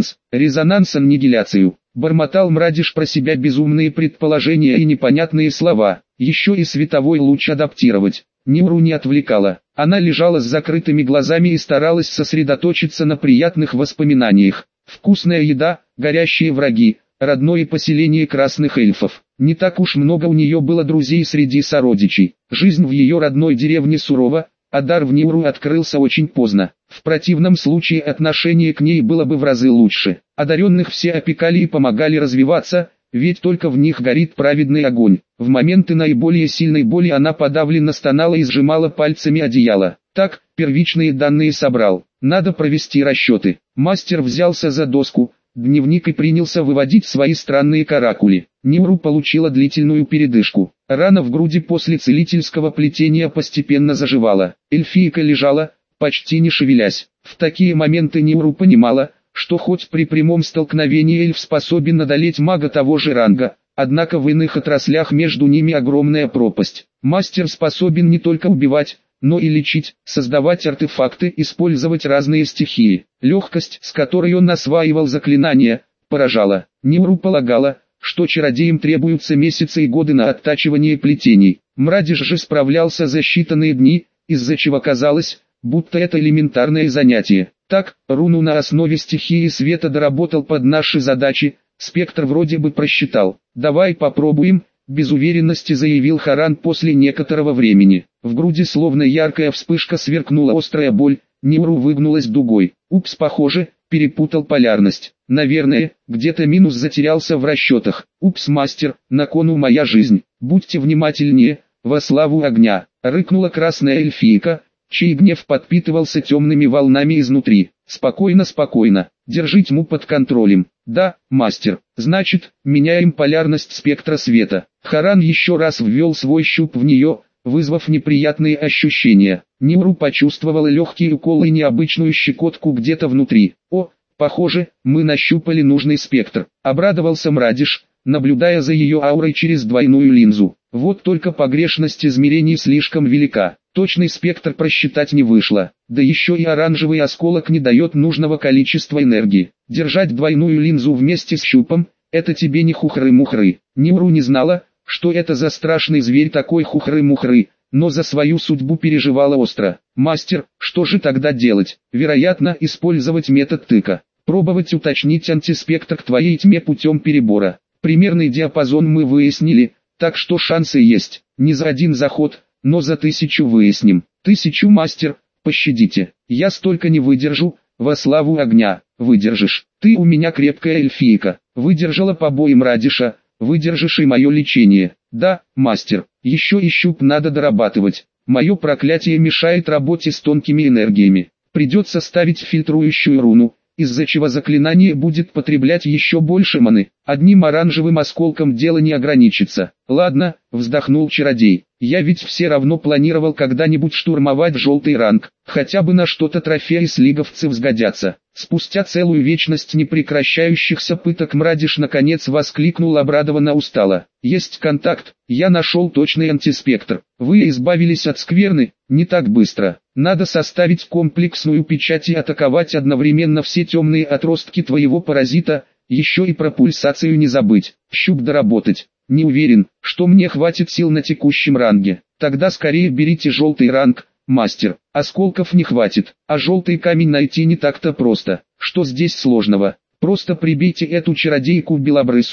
резонанс-аннигиляцию. Бормотал Мрадиш про себя безумные предположения и непонятные слова, еще и световой луч адаптировать. Ниуру не отвлекала, она лежала с закрытыми глазами и старалась сосредоточиться на приятных воспоминаниях. Вкусная еда, горящие враги, родное поселение красных эльфов. Не так уж много у нее было друзей среди сородичей. Жизнь в ее родной деревне сурова, а дар в Ниуру открылся очень поздно. В противном случае отношение к ней было бы в разы лучше. Одаренных все опекали и помогали развиваться, ведь только в них горит праведный огонь. В моменты наиболее сильной боли она подавленно стонала и сжимала пальцами одеяло. Так, первичные данные собрал. Надо провести расчеты. Мастер взялся за доску, дневник и принялся выводить свои странные каракули. Ниуру получила длительную передышку. Рана в груди после целительского плетения постепенно заживала. Эльфийка лежала, почти не шевелясь. В такие моменты Ниуру понимала, что хоть при прямом столкновении эльф способен одолеть мага того же ранга, однако в иных отраслях между ними огромная пропасть. Мастер способен не только убивать, но и лечить, создавать артефакты, использовать разные стихии. Легкость, с которой он осваивал заклинания, поражала. Ниуру полагала, что чародеям требуются месяцы и годы на оттачивание плетений. Мрадиш же справлялся за считанные дни, из-за чего казалось, будто это элементарное занятие. Так, руну на основе стихии света доработал под наши задачи, спектр вроде бы просчитал. «Давай попробуем», — без уверенности заявил Харан после некоторого времени. В груди словно яркая вспышка сверкнула острая боль, Ниуру выгнулась дугой. Упс, похоже, перепутал полярность. Наверное, где-то минус затерялся в расчетах. Упс, мастер, на кону моя жизнь. Будьте внимательнее, во славу огня. Рыкнула красная эльфийка, чей гнев подпитывался темными волнами изнутри. Спокойно, спокойно, держи тьму под контролем. Да, мастер, значит, меняем полярность спектра света. Харан еще раз ввел свой щуп в нее, вызвав неприятные ощущения. Ниуру почувствовала легкий укол и необычную щекотку где-то внутри. О, похоже, мы нащупали нужный спектр. Обрадовался Мрадиш, наблюдая за ее аурой через двойную линзу. Вот только погрешность измерений слишком велика. Точный спектр просчитать не вышло. Да еще и оранжевый осколок не дает нужного количества энергии. Держать двойную линзу вместе с щупом – это тебе не хухры-мухры. Ниуру не знала, что это за страшный зверь такой хухры-мухры, но за свою судьбу переживала остро. «Мастер, что же тогда делать?» «Вероятно, использовать метод тыка. Пробовать уточнить антиспектр к твоей тьме путем перебора. Примерный диапазон мы выяснили, так что шансы есть. Не за один заход, но за 1000 выясним. 1000, мастер, пощадите. Я столько не выдержу, во славу огня. Выдержишь. Ты у меня крепкая эльфийка. Выдержала побои Мрадиша, выдержишь и мое лечение. Да, мастер, еще и щуп надо дорабатывать. Мое проклятие мешает работе с тонкими энергиями. Придется ставить фильтрующую руну, из-за чего заклинание будет потреблять еще больше маны. Одним оранжевым осколком дело не ограничится. Ладно, вздохнул чародей. Я ведь все равно планировал когда-нибудь штурмовать желтый ранг. Хотя бы на что-то трофеи с лиговцев сгодятся. Спустя целую вечность непрекращающихся пыток Мрадиш наконец воскликнул обрадованно устало. Есть контакт, я нашел точный антиспектр. Вы избавились от скверны, не так быстро. Надо составить комплексную печать и атаковать одновременно все темные отростки твоего паразита, еще и про пульсацию не забыть. Щуп доработать. Не уверен, что мне хватит сил на текущем ранге. Тогда скорее берите желтый ранг, мастер. Осколков не хватит, а желтый камень найти не так-то просто. Что здесь сложного? Просто прибейте эту чародейку белобрысую,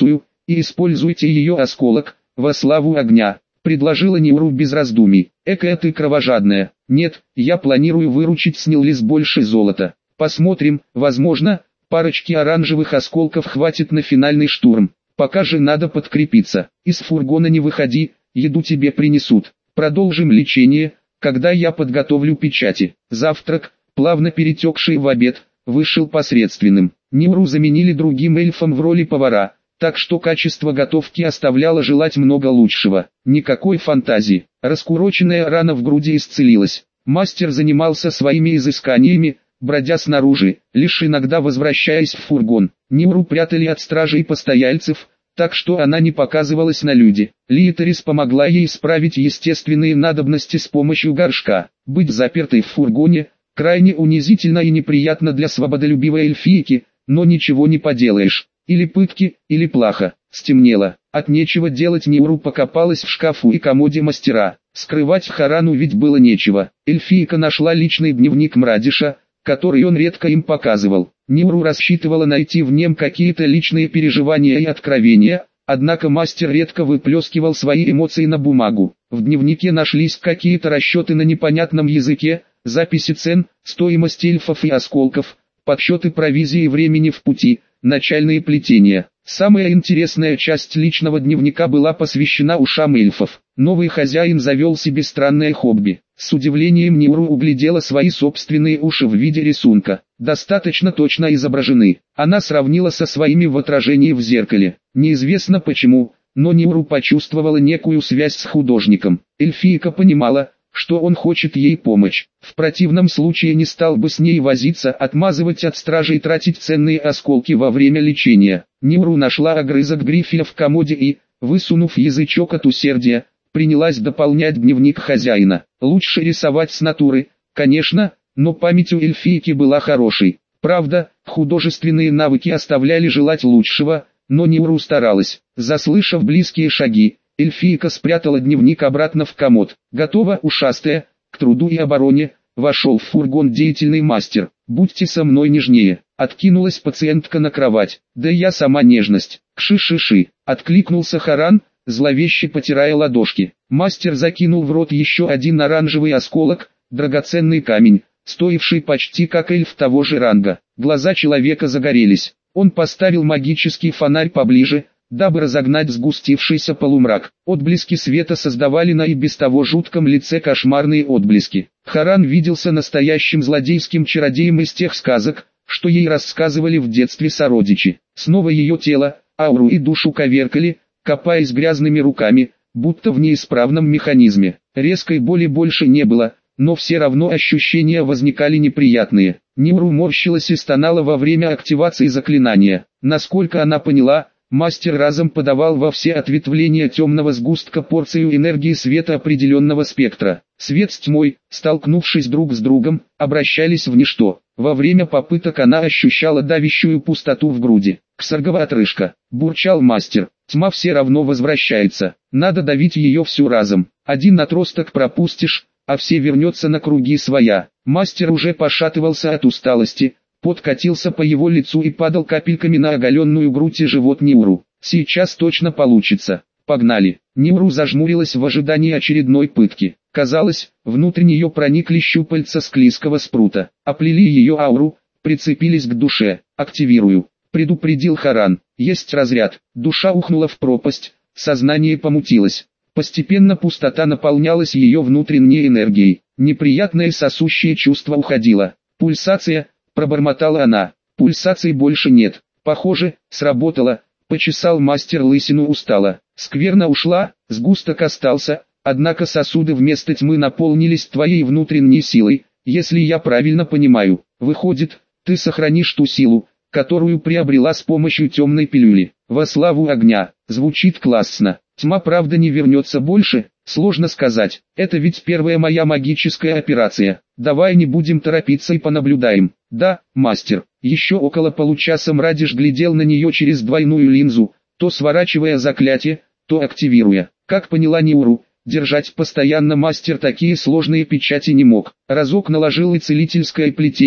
и используйте ее осколок, во славу огня», — предложила Ниуру без раздумий. «Экая ты кровожадная». «Нет, я планирую выручить с Нилис больше золота. Посмотрим, возможно, парочки оранжевых осколков хватит на финальный штурм. Пока же надо подкрепиться. Из фургона не выходи, еду тебе принесут. Продолжим лечение, когда я подготовлю печати». Завтрак, плавно перетекший в обед, вышел посредственным. Ниуру заменили другим эльфом в роли повара, так что качество готовки оставляло желать много лучшего. Никакой фантазии. Раскуроченная рана в груди исцелилась. Мастер занимался своими изысканиями, бродя снаружи, лишь иногда возвращаясь в фургон. Ниуру прятали от стражей постояльцев, так что она не показывалась на люди. Лиетарис помогла ей исправить естественные надобности с помощью горшка. Быть запертой в фургоне крайне унизительно и неприятно для свободолюбивой эльфийки, но ничего не поделаешь. Или пытки, или плохо. Стемнело. От нечего делать Ниуру покопалась в шкафу и комоде мастера. Скрывать Харану ведь было нечего. Эльфийка нашла личный дневник Мрадиша, который он редко им показывал. Ниуру рассчитывала найти в нем какие-то личные переживания и откровения, однако мастер редко выплескивал свои эмоции на бумагу. В дневнике нашлись какие-то расчеты на непонятном языке, записи цен, стоимость эльфов и осколков, подсчеты провизии и времени в пути, начальные плетения. Самая интересная часть личного дневника была посвящена ушам эльфов. Новый хозяин завел себе странное хобби. С удивлением Ниуру углядела свои собственные уши в виде рисунка. Достаточно точно изображены. Она сравнила со своими в отражении в зеркале. Неизвестно почему, но Ниуру почувствовала некую связь с художником. Эльфийка понимала, что он хочет ей помочь. В противном случае не стал бы с ней возиться, отмазывать от стражи и тратить ценные осколки во время лечения. Ниуру нашла огрызок грифеля в комоде и, высунув язычок от усердия, принялась дополнять дневник хозяина. Лучше рисовать с натуры, конечно, но память у эльфийки была хорошей. Правда, художественные навыки оставляли желать лучшего, но Ниуру старалась. Заслышав близкие шаги, эльфийка спрятала дневник обратно в комод. «Готово, ушастая, к труду и обороне», — вошел в фургон деятельный мастер. «Будьте со мной нежнее», — откинулась пациентка на кровать. «Да я сама нежность». «Кши-ши-ши», — откликнулся Харан, зловеще потирая ладошки. Мастер закинул в рот еще один оранжевый осколок, драгоценный камень, стоивший почти как эльф того же ранга. Глаза человека загорелись. Он поставил магический фонарь поближе, дабы разогнать сгустившийся полумрак. Отблески света создавали на и без того жутком лице кошмарные отблески. Харан виделся настоящим злодейским чародеем из тех сказок, что ей рассказывали в детстве сородичи. Снова ее тело, ауру и душу коверкали, копаясь грязными руками, будто в неисправном механизме. Резкой боли больше не было, но все равно ощущения возникали неприятные. Ниуру морщилась и стонала во время активации заклинания. Насколько она поняла, мастер разом подавал во все ответвления темного сгустка порцию энергии света определенного спектра. Свет с тьмой, столкнувшись друг с другом, обращались в ничто. Во время попыток она ощущала давящую пустоту в груди. «Ксаргова отрыжка», — бурчал мастер. «Тьма все равно возвращается. Надо давить ее всю разом. Один отросток пропустишь, а все вернется на круги своя». Мастер уже пошатывался от усталости, пот катился по его лицу и падал капельками на оголенную грудь и живот Ниуру. «Сейчас точно получится. Погнали». Ниуру зажмурилась в ожидании очередной пытки. Казалось, внутрь нее проникли щупальца склизкого спрута, оплели ее ауру, прицепились к душе. «Активирую», — предупредил Харан. «Есть разряд». Душа ухнула в пропасть, сознание помутилось. Постепенно пустота наполнялась ее внутренней энергией. Неприятное сосущее чувство уходило. «Пульсация», — пробормотала она. «Пульсации больше нет. Похоже, сработало», — почесал мастер лысину устало. «Скверно ушла, сгусток остался, однако сосуды вместо тьмы наполнились твоей внутренней силой, если я правильно понимаю. Выходит, ты сохранишь ту силу, которую приобрела с помощью темной пилюли. Во славу огня». Звучит классно. Тьма правда не вернется больше? Сложно сказать. Это ведь первая моя магическая операция. Давай не будем торопиться и понаблюдаем. Да, мастер. Еще около получаса Мрадиш глядел на нее через двойную линзу, то сворачивая заклятие, то активируя. Как поняла Ниуру, держать постоянно мастер такие сложные печати не мог. Разок наложил и целительское плетение,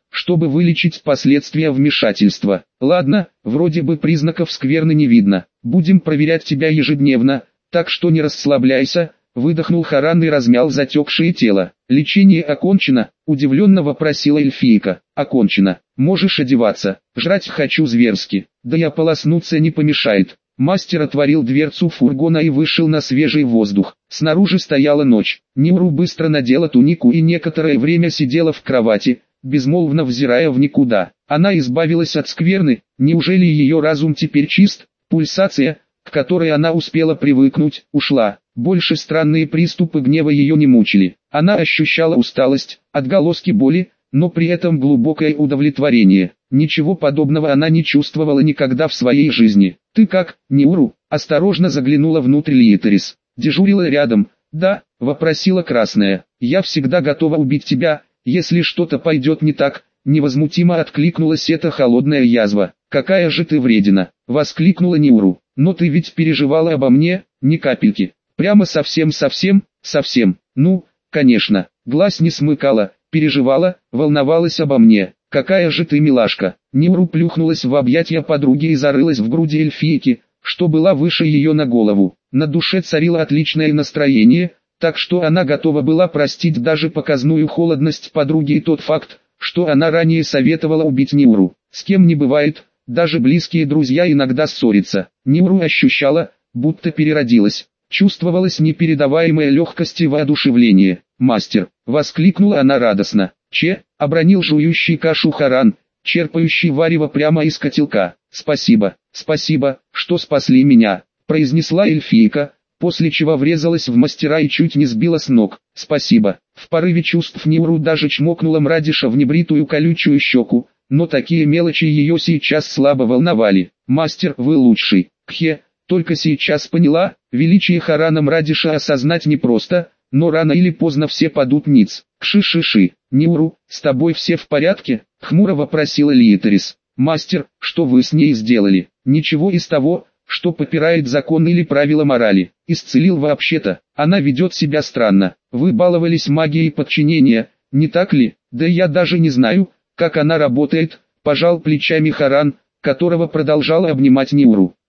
чтобы вылечить последствия вмешательства. Ладно, вроде бы признаков скверны не видно. Будем проверять тебя ежедневно, так что не расслабляйся. Выдохнул Харан и размял затекшее тело. «Лечение окончено?» – удивленно вопросила эльфийка. «Окончено. Можешь одеваться. Жрать хочу зверски. Да и ополоснуться не помешает». Мастер отворил дверцу фургона и вышел на свежий воздух. Снаружи стояла ночь. Ниуру быстро надела тунику и некоторое время сидела в кровати, безмолвно взирая в никуда. Она избавилась от скверны. Неужели ее разум теперь чист? Пульсация, к которой она успела привыкнуть, ушла. Больше странные приступы гнева ее не мучили. Она ощущала усталость, отголоски боли, но при этом глубокое удовлетворение. Ничего подобного она не чувствовала никогда в своей жизни. «Ты как, Ниуру?» – осторожно заглянула внутрь Лиэтерис. «Дежурила рядом?» «Да», – вопросила Красная. «Я всегда готова убить тебя, если что-то пойдет не так», – невозмутимо откликнулась эта холодная язва. «Какая же ты вредина!» – воскликнула Ниуру. «Но ты ведь переживала обо мне, ни капельки. Прямо совсем. Ну, конечно, глаз не смыкала, переживала, волновалась обо мне. Какая же ты милашка!» Ниуру плюхнулась в объятия подруги и зарылась в груди эльфийки, что была выше ее на голову. На душе царило отличное настроение, так что она готова была простить даже показную холодность подруги и тот факт, что она ранее советовала убить Ниуру. С кем не бывает, даже близкие друзья иногда ссорятся. Ниуру ощущала, будто переродилась. Чувствовалась непередаваемая легкость и воодушевление. «Мастер!» — воскликнула она радостно. — обронил жующий кашу Харан, черпающий варево прямо из котелка. «Спасибо, что спасли меня», — произнесла эльфийка, после чего врезалась в мастера и чуть не сбила с ног. «Спасибо». В порыве чувств Ниуру даже чмокнула Мрадиша в небритую колючую щеку, но такие мелочи ее сейчас слабо волновали. «Мастер, вы лучший». Только сейчас поняла, величие Харана Мрадиша осознать непросто, но рано или поздно все падут ниц. «Кши-ши-ши, Ниуру, с тобой все в порядке?» — хмуро вопросила Лиэтерис. «Мастер, что вы с ней сделали?» «Ничего из того, что попирает закон или правила морали. Исцелил вообще-то. Она ведет себя странно. Вы баловались магией подчинения, не так ли?» «Да я даже не знаю, как она работает», — пожал плечами Харан, которого продолжала обнимать Ниуру.